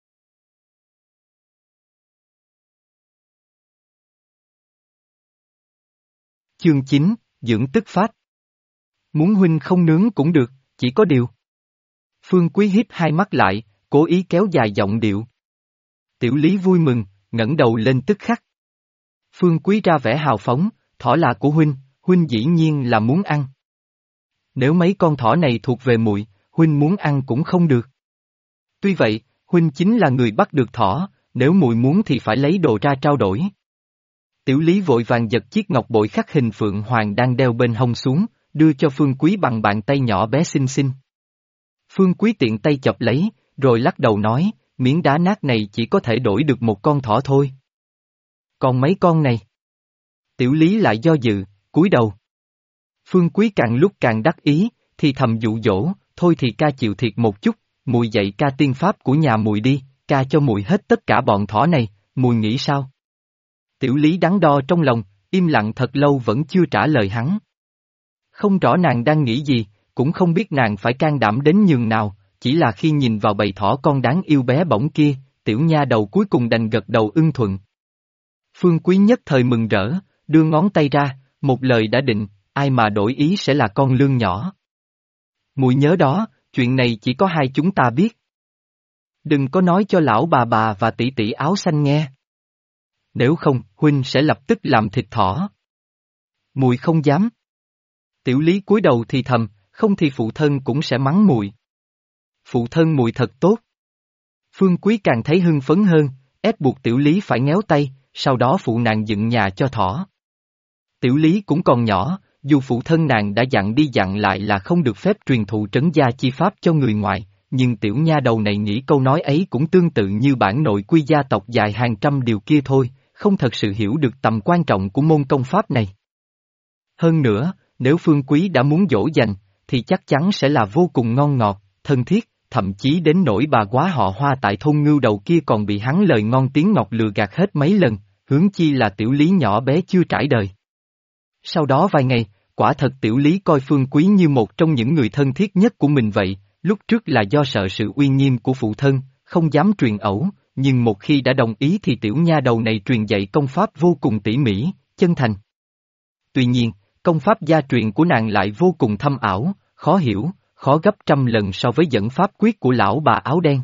Chương 9, dưỡng tức phát. Muốn huynh không nướng cũng được, chỉ có điều. Phương Quý híp hai mắt lại, cố ý kéo dài giọng điệu. Tiểu Lý vui mừng, ngẩng đầu lên tức khắc. Phương Quý ra vẻ hào phóng, thỏ là của huynh dĩ nhiên là muốn ăn. Nếu mấy con thỏ này thuộc về muội, huynh muốn ăn cũng không được. Tuy vậy, huynh chính là người bắt được thỏ, nếu muội muốn thì phải lấy đồ ra trao đổi. Tiểu Lý vội vàng giật chiếc ngọc bội khắc hình phượng hoàng đang đeo bên hông xuống, đưa cho Phương Quý bằng bàn tay nhỏ bé xinh xinh. Phương Quý tiện tay chọc lấy, rồi lắc đầu nói, miếng đá nát này chỉ có thể đổi được một con thỏ thôi. Còn mấy con này? Tiểu Lý lại do dự, cúi đầu. Phương Quý càng lúc càng đắc ý, thì thầm dụ dỗ, thôi thì ca chịu thiệt một chút, muội dạy ca tiên pháp của nhà muội đi, ca cho muội hết tất cả bọn thỏ này, muội nghĩ sao? Tiểu Lý đắn đo trong lòng, im lặng thật lâu vẫn chưa trả lời hắn. Không rõ nàng đang nghĩ gì, cũng không biết nàng phải can đảm đến nhường nào, chỉ là khi nhìn vào bầy thỏ con đáng yêu bé bỏng kia, tiểu nha đầu cuối cùng đành gật đầu ưng thuận. Phương Quý nhất thời mừng rỡ, đưa ngón tay ra, một lời đã định, ai mà đổi ý sẽ là con lương nhỏ. Muội nhớ đó, chuyện này chỉ có hai chúng ta biết. Đừng có nói cho lão bà và tỷ tỷ áo xanh nghe. Nếu không, huynh sẽ lập tức làm thịt thỏ. Muội không dám. Tiểu Lý cúi đầu thì thầm, không thì phụ thân cũng sẽ mắng muội. Phụ thân muội thật tốt. Phương Quý càng thấy hưng phấn hơn, ép buộc Tiểu Lý phải ngéo tay, sau đó phụ nàng dựng nhà cho thỏ. Tiểu Lý cũng còn nhỏ, dù phụ thân nàng đã dặn đi dặn lại là không được phép truyền thụ trấn gia chi pháp cho người ngoài, nhưng tiểu nha đầu này nghĩ câu nói ấy cũng tương tự như bản nội quy gia tộc dài hàng trăm điều kia thôi, không thật sự hiểu được tầm quan trọng của môn công pháp này. Hơn nữa, nếu Phương Quý đã muốn dỗ dành, thì chắc chắn sẽ là vô cùng ngon ngọt, thân thiết, thậm chí đến nỗi bà quá họ Hoa tại thôn Ngưu Đầu kia còn bị hắn lời ngon tiếng ngọt lừa gạt hết mấy lần, huống chi là Tiểu Lý nhỏ bé chưa trải đời. Sau đó vài ngày, quả thật Tiểu Lý coi Phương Quý như một trong những người thân thiết nhất của mình vậy, lúc trước là do sợ sự uy nghiêm của phụ thân, không dám truyền ẩu, nhưng một khi đã đồng ý thì tiểu nha đầu này truyền dạy công pháp vô cùng tỉ mỉ, chân thành. Tuy nhiên, công pháp gia truyền của nàng lại vô cùng thâm ảo, khó hiểu, khó gấp trăm lần so với dẫn pháp quyết của lão bà áo đen.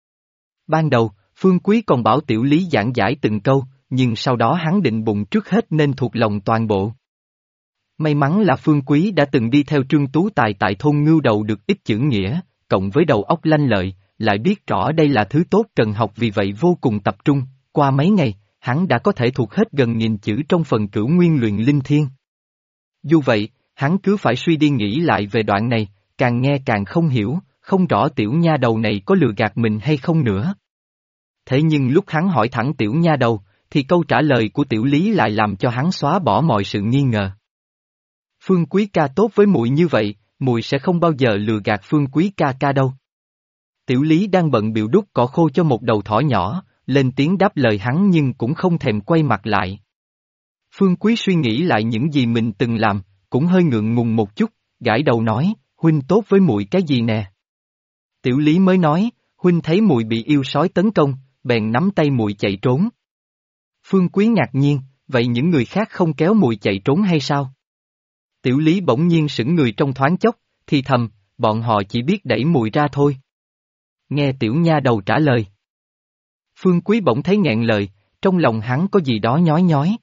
Ban đầu, Phương Quý còn bảo Tiểu Lý giảng giải từng câu, nhưng sau đó hắn định bụng trước hết nên thuộc lòng toàn bộ. May mắn là Phương Quý đã từng đi theo Trương Tú Tài tại thôn Ngưu Đầu được ít chữ nghĩa, cộng với đầu óc lanh lợi, lại biết rõ đây là thứ tốt cần học vì vậy vô cùng tập trung, qua mấy ngày, hắn đã có thể thuộc hết gần nghìn chữ trong phần Cửu Nguyên Luyện Linh Thiên. Dù vậy, hắn cứ phải suy đi nghĩ lại về đoạn này, càng nghe càng không hiểu, không rõ tiểu nha đầu này có lừa gạt mình hay không nữa. Thế nhưng lúc hắn hỏi thẳng tiểu nha đầu, thì câu trả lời của Tiểu Lý lại làm cho hắn xóa bỏ mọi sự nghi ngờ. Phương Quý ca tốt với muội như vậy, muội sẽ không bao giờ lừa gạt Phương Quý ca ca đâu. Tiểu Lý đang bận bịu đút cỏ khô cho một đầu thỏ nhỏ, lên tiếng đáp lời hắn nhưng cũng không thèm quay mặt lại. Phương Quý suy nghĩ lại những gì mình từng làm, cũng hơi ngượng ngùng một chút, gãi đầu nói, huynh tốt với muội cái gì nè? Tiểu Lý mới nói, huynh thấy muội bị yêu sói tấn công, bèn nắm tay muội chạy trốn. Phương Quý ngạc nhiên, vậy những người khác không kéo muội chạy trốn hay sao? Tiểu Lý bỗng nhiên sững người trong thoáng chốc, thì thầm, bọn họ chỉ biết đẩy muội ra thôi. Nghe tiểu nha đầu trả lời. Phương Quý bỗng thấy nghẹn lời, trong lòng hắn có gì đó nhói nhói.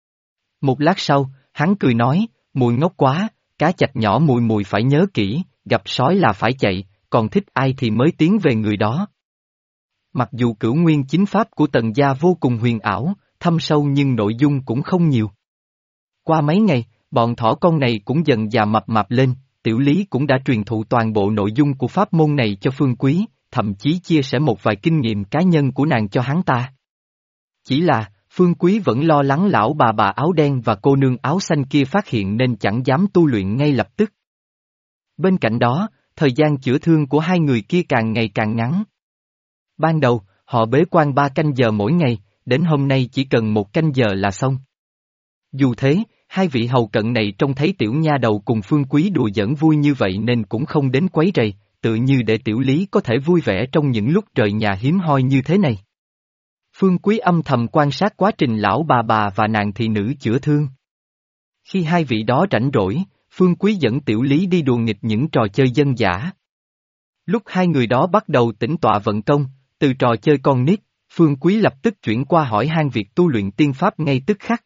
Một lát sau, hắn cười nói, muội ngốc quá, cá chạch nhỏ muội phải nhớ kỹ, gặp sói là phải chạy, còn thích ai thì mới tiến về người đó. Mặc dù cửu nguyên chính pháp của Tần gia vô cùng huyền ảo, thâm sâu nhưng nội dung cũng không nhiều. Qua mấy ngày, bọn thỏ con này cũng dần già mập mạp lên, Tiểu Lý cũng đã truyền thụ toàn bộ nội dung của pháp môn này cho Phương Quý, thậm chí chia sẻ một vài kinh nghiệm cá nhân của nàng cho hắn ta. Chỉ là, Phương Quý vẫn lo lắng lão bà áo đen và cô nương áo xanh kia phát hiện nên chẳng dám tu luyện ngay lập tức. Bên cạnh đó, thời gian chữa thương của hai người kia càng ngày càng ngắn. Ban đầu, họ bế quan 3 canh giờ mỗi ngày, đến hôm nay chỉ cần 1 canh giờ là xong. Dù thế, hai vị hầu cận này trông thấy tiểu nha đầu cùng Phương Quý đùa giỡn vui như vậy nên cũng không đến quấy rầy, tự như để Tiểu Lý có thể vui vẻ trong những lúc trời nhà hiếm hoi như thế này. Phương Quý âm thầm quan sát quá trình lão bà và nàng thị nữ chữa thương. Khi hai vị đó rảnh rỗi, Phương Quý dẫn Tiểu Lý đi đùa nghịch những trò chơi dân dã. Lúc hai người đó bắt đầu tĩnh tọa vận công, từ trò chơi con nít, Phương Quý lập tức chuyển qua hỏi han việc tu luyện tiên pháp ngay tức khắc.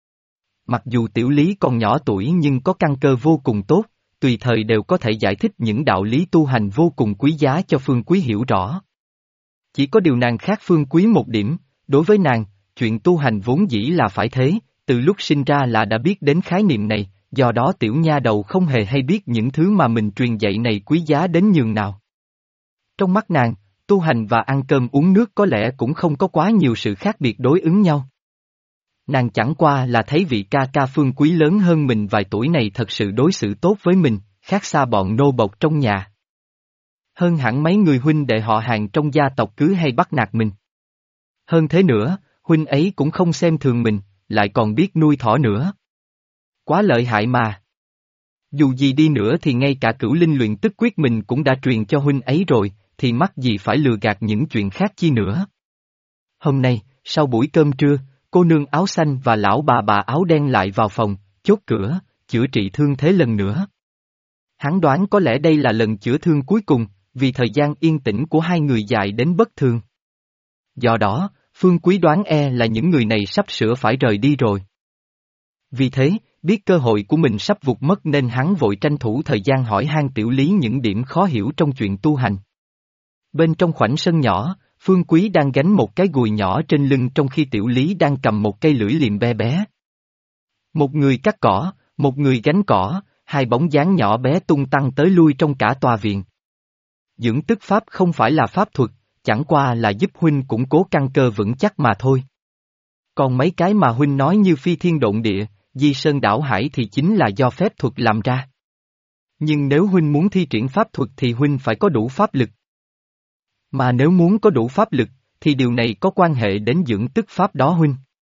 Mặc dù Tiểu Lý còn nhỏ tuổi nhưng có căn cơ vô cùng tốt, tùy thời đều có thể giải thích những đạo lý tu hành vô cùng quý giá cho Phương Quý hiểu rõ. Chỉ có điều nàng khác Phương Quý một điểm, đối với nàng, chuyện tu hành vốn dĩ là phải thế, từ lúc sinh ra là đã biết đến khái niệm này, do đó tiểu nha đầu không hề hay biết những thứ mà mình truyền dạy này quý giá đến nhường nào. Trong mắt nàng, tu hành và ăn cơm uống nước có lẽ cũng không có quá nhiều sự khác biệt đối ứng nhau. Nàng chẳng qua là thấy vị ca ca Phương Quý lớn hơn mình vài tuổi này thật sự đối xử tốt với mình, khác xa bọn nô bộc trong nhà. Hơn hẳn mấy người huynh đệ họ hàng trong gia tộc cứ hay bắt nạt mình. Hơn thế nữa, huynh ấy cũng không xem thường mình, lại còn biết nuôi thỏ nữa. Quá lợi hại mà. Dù gì đi nữa thì ngay cả cửu linh luyện tức quyết mình cũng đã truyền cho huynh ấy rồi, thì mắc gì phải lừa gạt những chuyện khác chi nữa. Hôm nay, sau buổi cơm trưa, cô nương áo xanh và lão bà áo đen lại vào phòng, chốt cửa, chữa trị thương thế lần nữa. Hắn đoán có lẽ đây là lần chữa thương cuối cùng, vì thời gian yên tĩnh của hai người dài đến bất thường. Do đó, Phương Quý đoán là những người này sắp sửa phải rời đi rồi. Vì thế, biết cơ hội của mình sắp vụt mất nên hắn vội tranh thủ thời gian hỏi han Tiểu Lý những điểm khó hiểu trong chuyện tu hành. Bên trong khoảnh sân nhỏ, Phương Quý đang gánh một cái gùi nhỏ trên lưng trong khi Tiểu Lý đang cầm một cây lưỡi liềm be bé. Một người cắt cỏ, một người gánh cỏ, hai bóng dáng nhỏ bé tung tăng tới lui trong cả tòa viện. Dưỡng tức pháp không phải là pháp thuật, chẳng qua là giúp huynh củng cố căn cơ vững chắc mà thôi. Còn mấy cái mà huynh nói như phi thiên độn địa, di sơn đảo hải thì chính là do phép thuật làm ra. Nhưng nếu huynh muốn thi triển pháp thuật thì huynh phải có đủ pháp lực. Mà nếu muốn có đủ pháp lực, thì điều này có quan hệ đến dưỡng tức pháp đó huynh.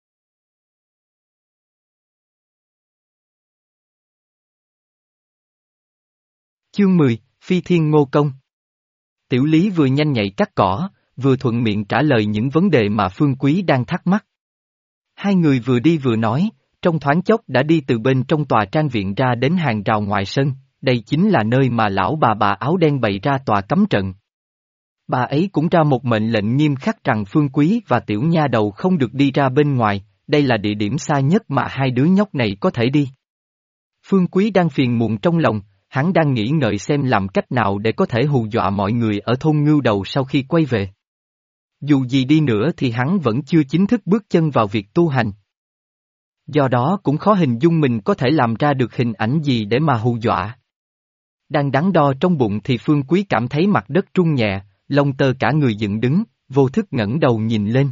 Chương 10, Phi Thiên Ngô Công. Tiểu Lý vừa nhanh nhạy cắt cỏ, vừa thuận miệng trả lời những vấn đề mà Phương Quý đang thắc mắc. Hai người vừa đi vừa nói, trong thoáng chốc đã đi từ bên trong tòa trang viện ra đến hàng rào ngoài sân, đây chính là nơi mà lão bà áo đen bày ra tòa cấm trận. Bà ấy cũng ra một mệnh lệnh nghiêm khắc rằng Phương Quý và tiểu nha đầu không được đi ra bên ngoài, đây là địa điểm xa nhất mà hai đứa nhóc này có thể đi. Phương Quý đang phiền muộn trong lòng, hắn đang nghĩ ngợi xem làm cách nào để có thể hù dọa mọi người ở thôn Ngưu Đầu sau khi quay về. Dù gì đi nữa thì hắn vẫn chưa chính thức bước chân vào việc tu hành. Do đó cũng khó hình dung mình có thể làm ra được hình ảnh gì để mà hù dọa. Đang đắn đo trong bụng thì Phương Quý cảm thấy mặt đất rung nhẹ, lông tơ cả người dựng đứng, vô thức ngẩng đầu nhìn lên.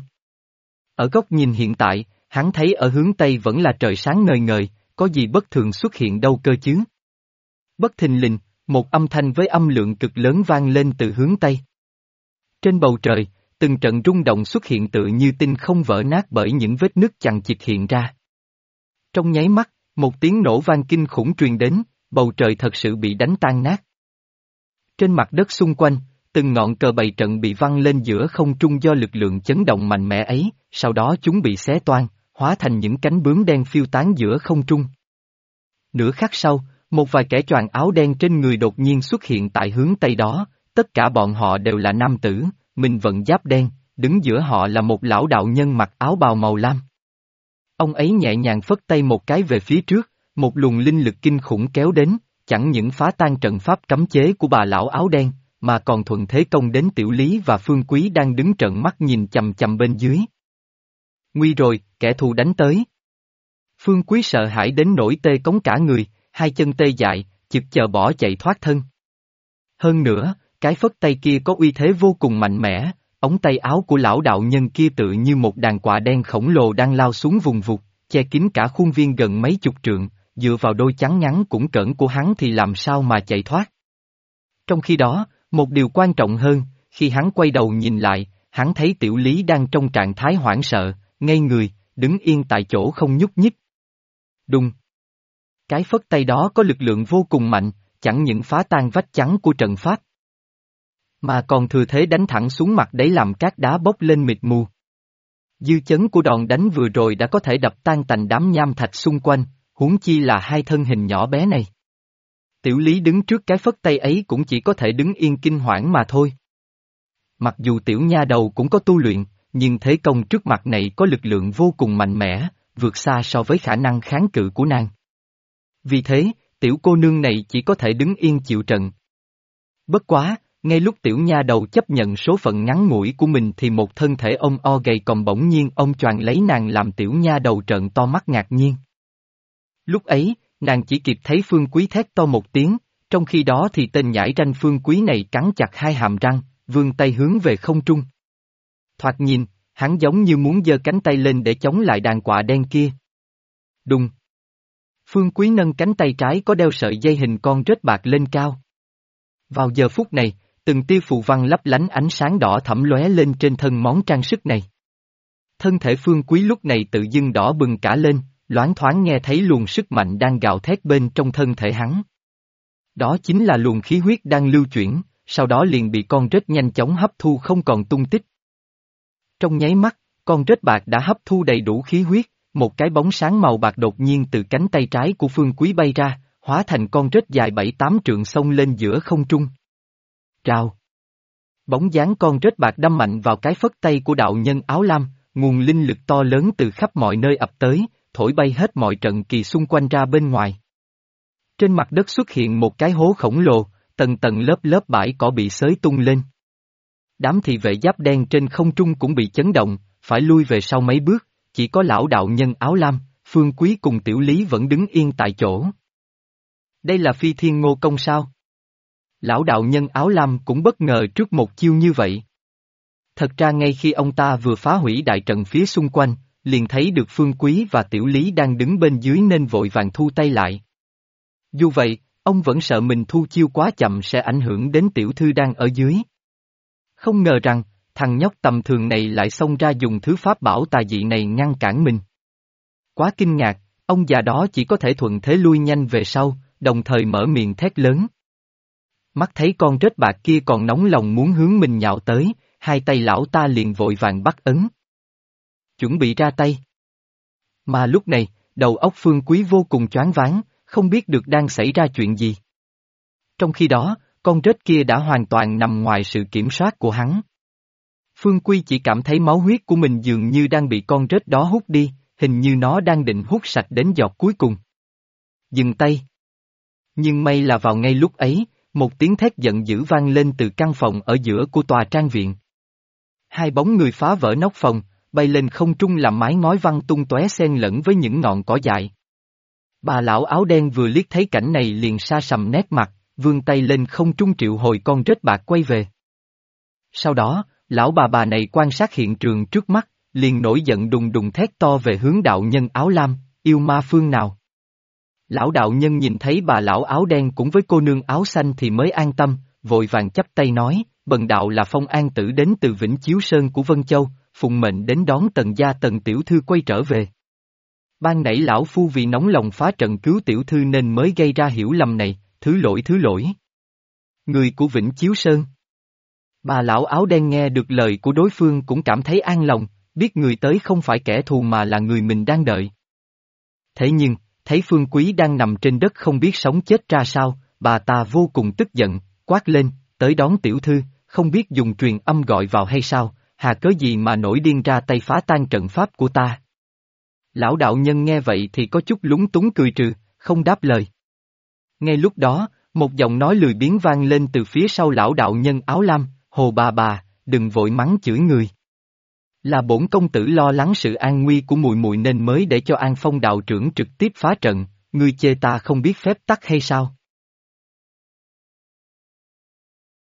Ở góc nhìn hiện tại, hắn thấy ở hướng Tây vẫn là trời sáng ngời ngời, có gì bất thường xuất hiện đâu cơ chứ. Bất thình lình, một âm thanh với âm lượng cực lớn vang lên từ hướng Tây. Trên bầu trời, từng trận rung động xuất hiện tựa như tinh không vỡ nát bởi những vết nứt chằng chịt hiện ra. Trong nháy mắt, một tiếng nổ vang kinh khủng truyền đến, bầu trời thật sự bị đánh tan nát. Trên mặt đất xung quanh, từng ngọn cờ bày trận bị văng lên giữa không trung do lực lượng chấn động mạnh mẽ ấy, sau đó chúng bị xé toang, hóa thành những cánh bướm đen phiêu tán giữa không trung. Nửa khắc sau, một vài kẻ choàng áo đen trên người đột nhiên xuất hiện tại hướng Tây đó, tất cả bọn họ đều là nam tử, mình vận giáp đen, đứng giữa họ là một lão đạo nhân mặc áo bào màu lam. Ông ấy nhẹ nhàng phất tay một cái về phía trước, một luồng linh lực kinh khủng kéo đến, chẳng những phá tan trận pháp cấm chế của bà lão áo đen, mà còn thuận thế công đến Tiểu Lý và Phương Quý đang đứng trợn mắt nhìn chằm chằm bên dưới. Nguy rồi, kẻ thù đánh tới. Phương Quý sợ hãi đến nỗi tê cống cả người, hai chân tê dại, chực chờ bỏ chạy thoát thân. Hơn nữa, cái phất tay kia có uy thế vô cùng mạnh mẽ, ống tay áo của lão đạo nhân kia tự như một đàn quạ đen khổng lồ đang lao xuống vùng vụt, che kín cả khuôn viên gần mấy chục trượng, dựa vào đôi chắn ngắn cũng cỡn của hắn thì làm sao mà chạy thoát. Trong khi đó, một điều quan trọng hơn, khi hắn quay đầu nhìn lại, hắn thấy Tiểu Lý đang trong trạng thái hoảng sợ, ngây người, đứng yên tại chỗ không nhúc nhích. Đùng! Cái phất tay đó có lực lượng vô cùng mạnh, chẳng những phá tan vách chắn của trận pháp, mà còn thừa thế đánh thẳng xuống mặt đấy làm cát đá bốc lên mịt mù. Dư chấn của đòn đánh vừa rồi đã có thể đập tan tành đám nham thạch xung quanh, huống chi là hai thân hình nhỏ bé này. Tiểu Lý đứng trước cái phất tay ấy cũng chỉ có thể đứng yên kinh hoảng mà thôi. Mặc dù tiểu nha đầu cũng có tu luyện, nhưng thế công trước mặt này có lực lượng vô cùng mạnh mẽ, vượt xa so với khả năng kháng cự của nàng. Vì thế, tiểu cô nương này chỉ có thể đứng yên chịu trận. Bất quá, ngay lúc tiểu nha đầu chấp nhận số phận ngắn ngủi của mình thì một thân thể ông o gầy còm bỗng nhiên ông choàng lấy nàng làm tiểu nha đầu trợn to mắt ngạc nhiên. Lúc ấy, nàng chỉ kịp thấy Phương Quý thét to một tiếng, trong khi đó thì tên nhãi ranh Phương Quý này cắn chặt hai hàm răng, vươn tay hướng về không trung. Thoạt nhìn, hắn giống như muốn giơ cánh tay lên để chống lại đàn quạ đen kia. Đùng! Phương Quý nâng cánh tay trái có đeo sợi dây hình con rết bạc lên cao. Vào giờ phút này, từng tia phù văn lấp lánh ánh sáng đỏ thẫm lóe lên trên thân món trang sức này. Thân thể Phương Quý lúc này tự dưng đỏ bừng cả lên, loáng thoáng nghe thấy luồng sức mạnh đang gào thét bên trong thân thể hắn. Đó chính là luồng khí huyết đang lưu chuyển, sau đó liền bị con rết nhanh chóng hấp thu không còn tung tích. Trong nháy mắt, con rết bạc đã hấp thu đầy đủ khí huyết, một cái bóng sáng màu bạc đột nhiên từ cánh tay trái của Phương Quý bay ra, hóa thành con rết dài 7-8 trượng xông lên giữa không trung. Rào. Bóng dáng con rết bạc đâm mạnh vào cái phất tay của đạo nhân áo lam, nguồn linh lực to lớn từ khắp mọi nơi ập tới, thổi bay hết mọi trận kỳ xung quanh ra bên ngoài. Trên mặt đất xuất hiện một cái hố khổng lồ, tầng tầng lớp lớp bãi cỏ bị xới tung lên. Đám thị vệ giáp đen trên không trung cũng bị chấn động, phải lui về sau mấy bước, chỉ có lão đạo nhân áo lam, Phương Quý cùng Tiểu Lý vẫn đứng yên tại chỗ. Đây là phi thiên ngô công sao? Lão đạo nhân áo lam cũng bất ngờ trước một chiêu như vậy. Thật ra ngay khi ông ta vừa phá hủy đại trận phía xung quanh, liền thấy được Phương Quý và Tiểu Lý đang đứng bên dưới nên vội vàng thu tay lại. Dù vậy, ông vẫn sợ mình thu chiêu quá chậm sẽ ảnh hưởng đến tiểu thư đang ở dưới. Không ngờ rằng, thằng nhóc tầm thường này lại xông ra dùng thứ pháp bảo tà dị này ngăn cản mình. Quá kinh ngạc, ông già đó chỉ có thể thuận thế lui nhanh về sau, đồng thời mở miệng thét lớn. Mắt thấy con rết bạc kia còn nóng lòng muốn hướng mình nhào tới, hai tay lão ta liền vội vàng bắt ấn. Chuẩn bị ra tay. Mà lúc này, đầu óc Phương Quý vô cùng choáng váng, không biết được đang xảy ra chuyện gì. Trong khi đó, con rết kia đã hoàn toàn nằm ngoài sự kiểm soát của hắn. Phương Quý chỉ cảm thấy máu huyết của mình dường như đang bị con rết đó hút đi, hình như nó đang định hút sạch đến giọt cuối cùng. Dừng tay. Nhưng may là vào ngay lúc ấy, một tiếng thét giận dữ vang lên từ căn phòng ở giữa của tòa trang viện. Hai bóng người phá vỡ nóc phòng, bay lên không trung làm mái ngói văng tung tóe xen lẫn với những ngọn cỏ dại. Bà lão áo đen vừa liếc thấy cảnh này liền sa sầm nét mặt, vươn tay lên không trung triệu hồi con rết bạc quay về. Sau đó, lão bà này quan sát hiện trường trước mắt, liền nổi giận đùng đùng thét to về hướng đạo nhân áo lam, yêu ma phương nào. Lão đạo nhân nhìn thấy bà lão áo đen cũng với cô nương áo xanh thì mới an tâm, vội vàng chắp tay nói, bần đạo là Phong An Tử đến từ Vĩnh Chiếu Sơn của Vân Châu, phụng mệnh đến đón Tần gia Tần tiểu thư quay trở về. Ban nãy lão phu vì nóng lòng phá trận cứu tiểu thư nên mới gây ra hiểu lầm này, thứ lỗi. Người của Vĩnh Chiếu Sơn. Bà lão áo đen nghe được lời của đối phương cũng cảm thấy an lòng, biết người tới không phải kẻ thù mà là người mình đang đợi. Thế nhưng, thấy Phương Quý đang nằm trên đất không biết sống chết ra sao, bà ta vô cùng tức giận, quát lên, tới đón tiểu thư, không biết dùng truyền âm gọi vào hay sao, hà cớ gì mà nổi điên ra tay phá tan trận pháp của ta. Lão đạo nhân nghe vậy thì có chút lúng túng cười trừ, không đáp lời. Ngay lúc đó, một giọng nói lười biếng vang lên từ phía sau lão đạo nhân áo lam, hồ bà, đừng vội mắng chửi người. Là bổn công tử lo lắng sự an nguy của mùi mùi nên mới để cho An Phong đạo trưởng trực tiếp phá trận, ngươi chê ta không biết phép tắc hay sao?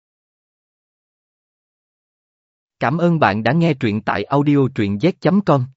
Cảm ơn bạn đã nghe truyện tại audio truyện z.com.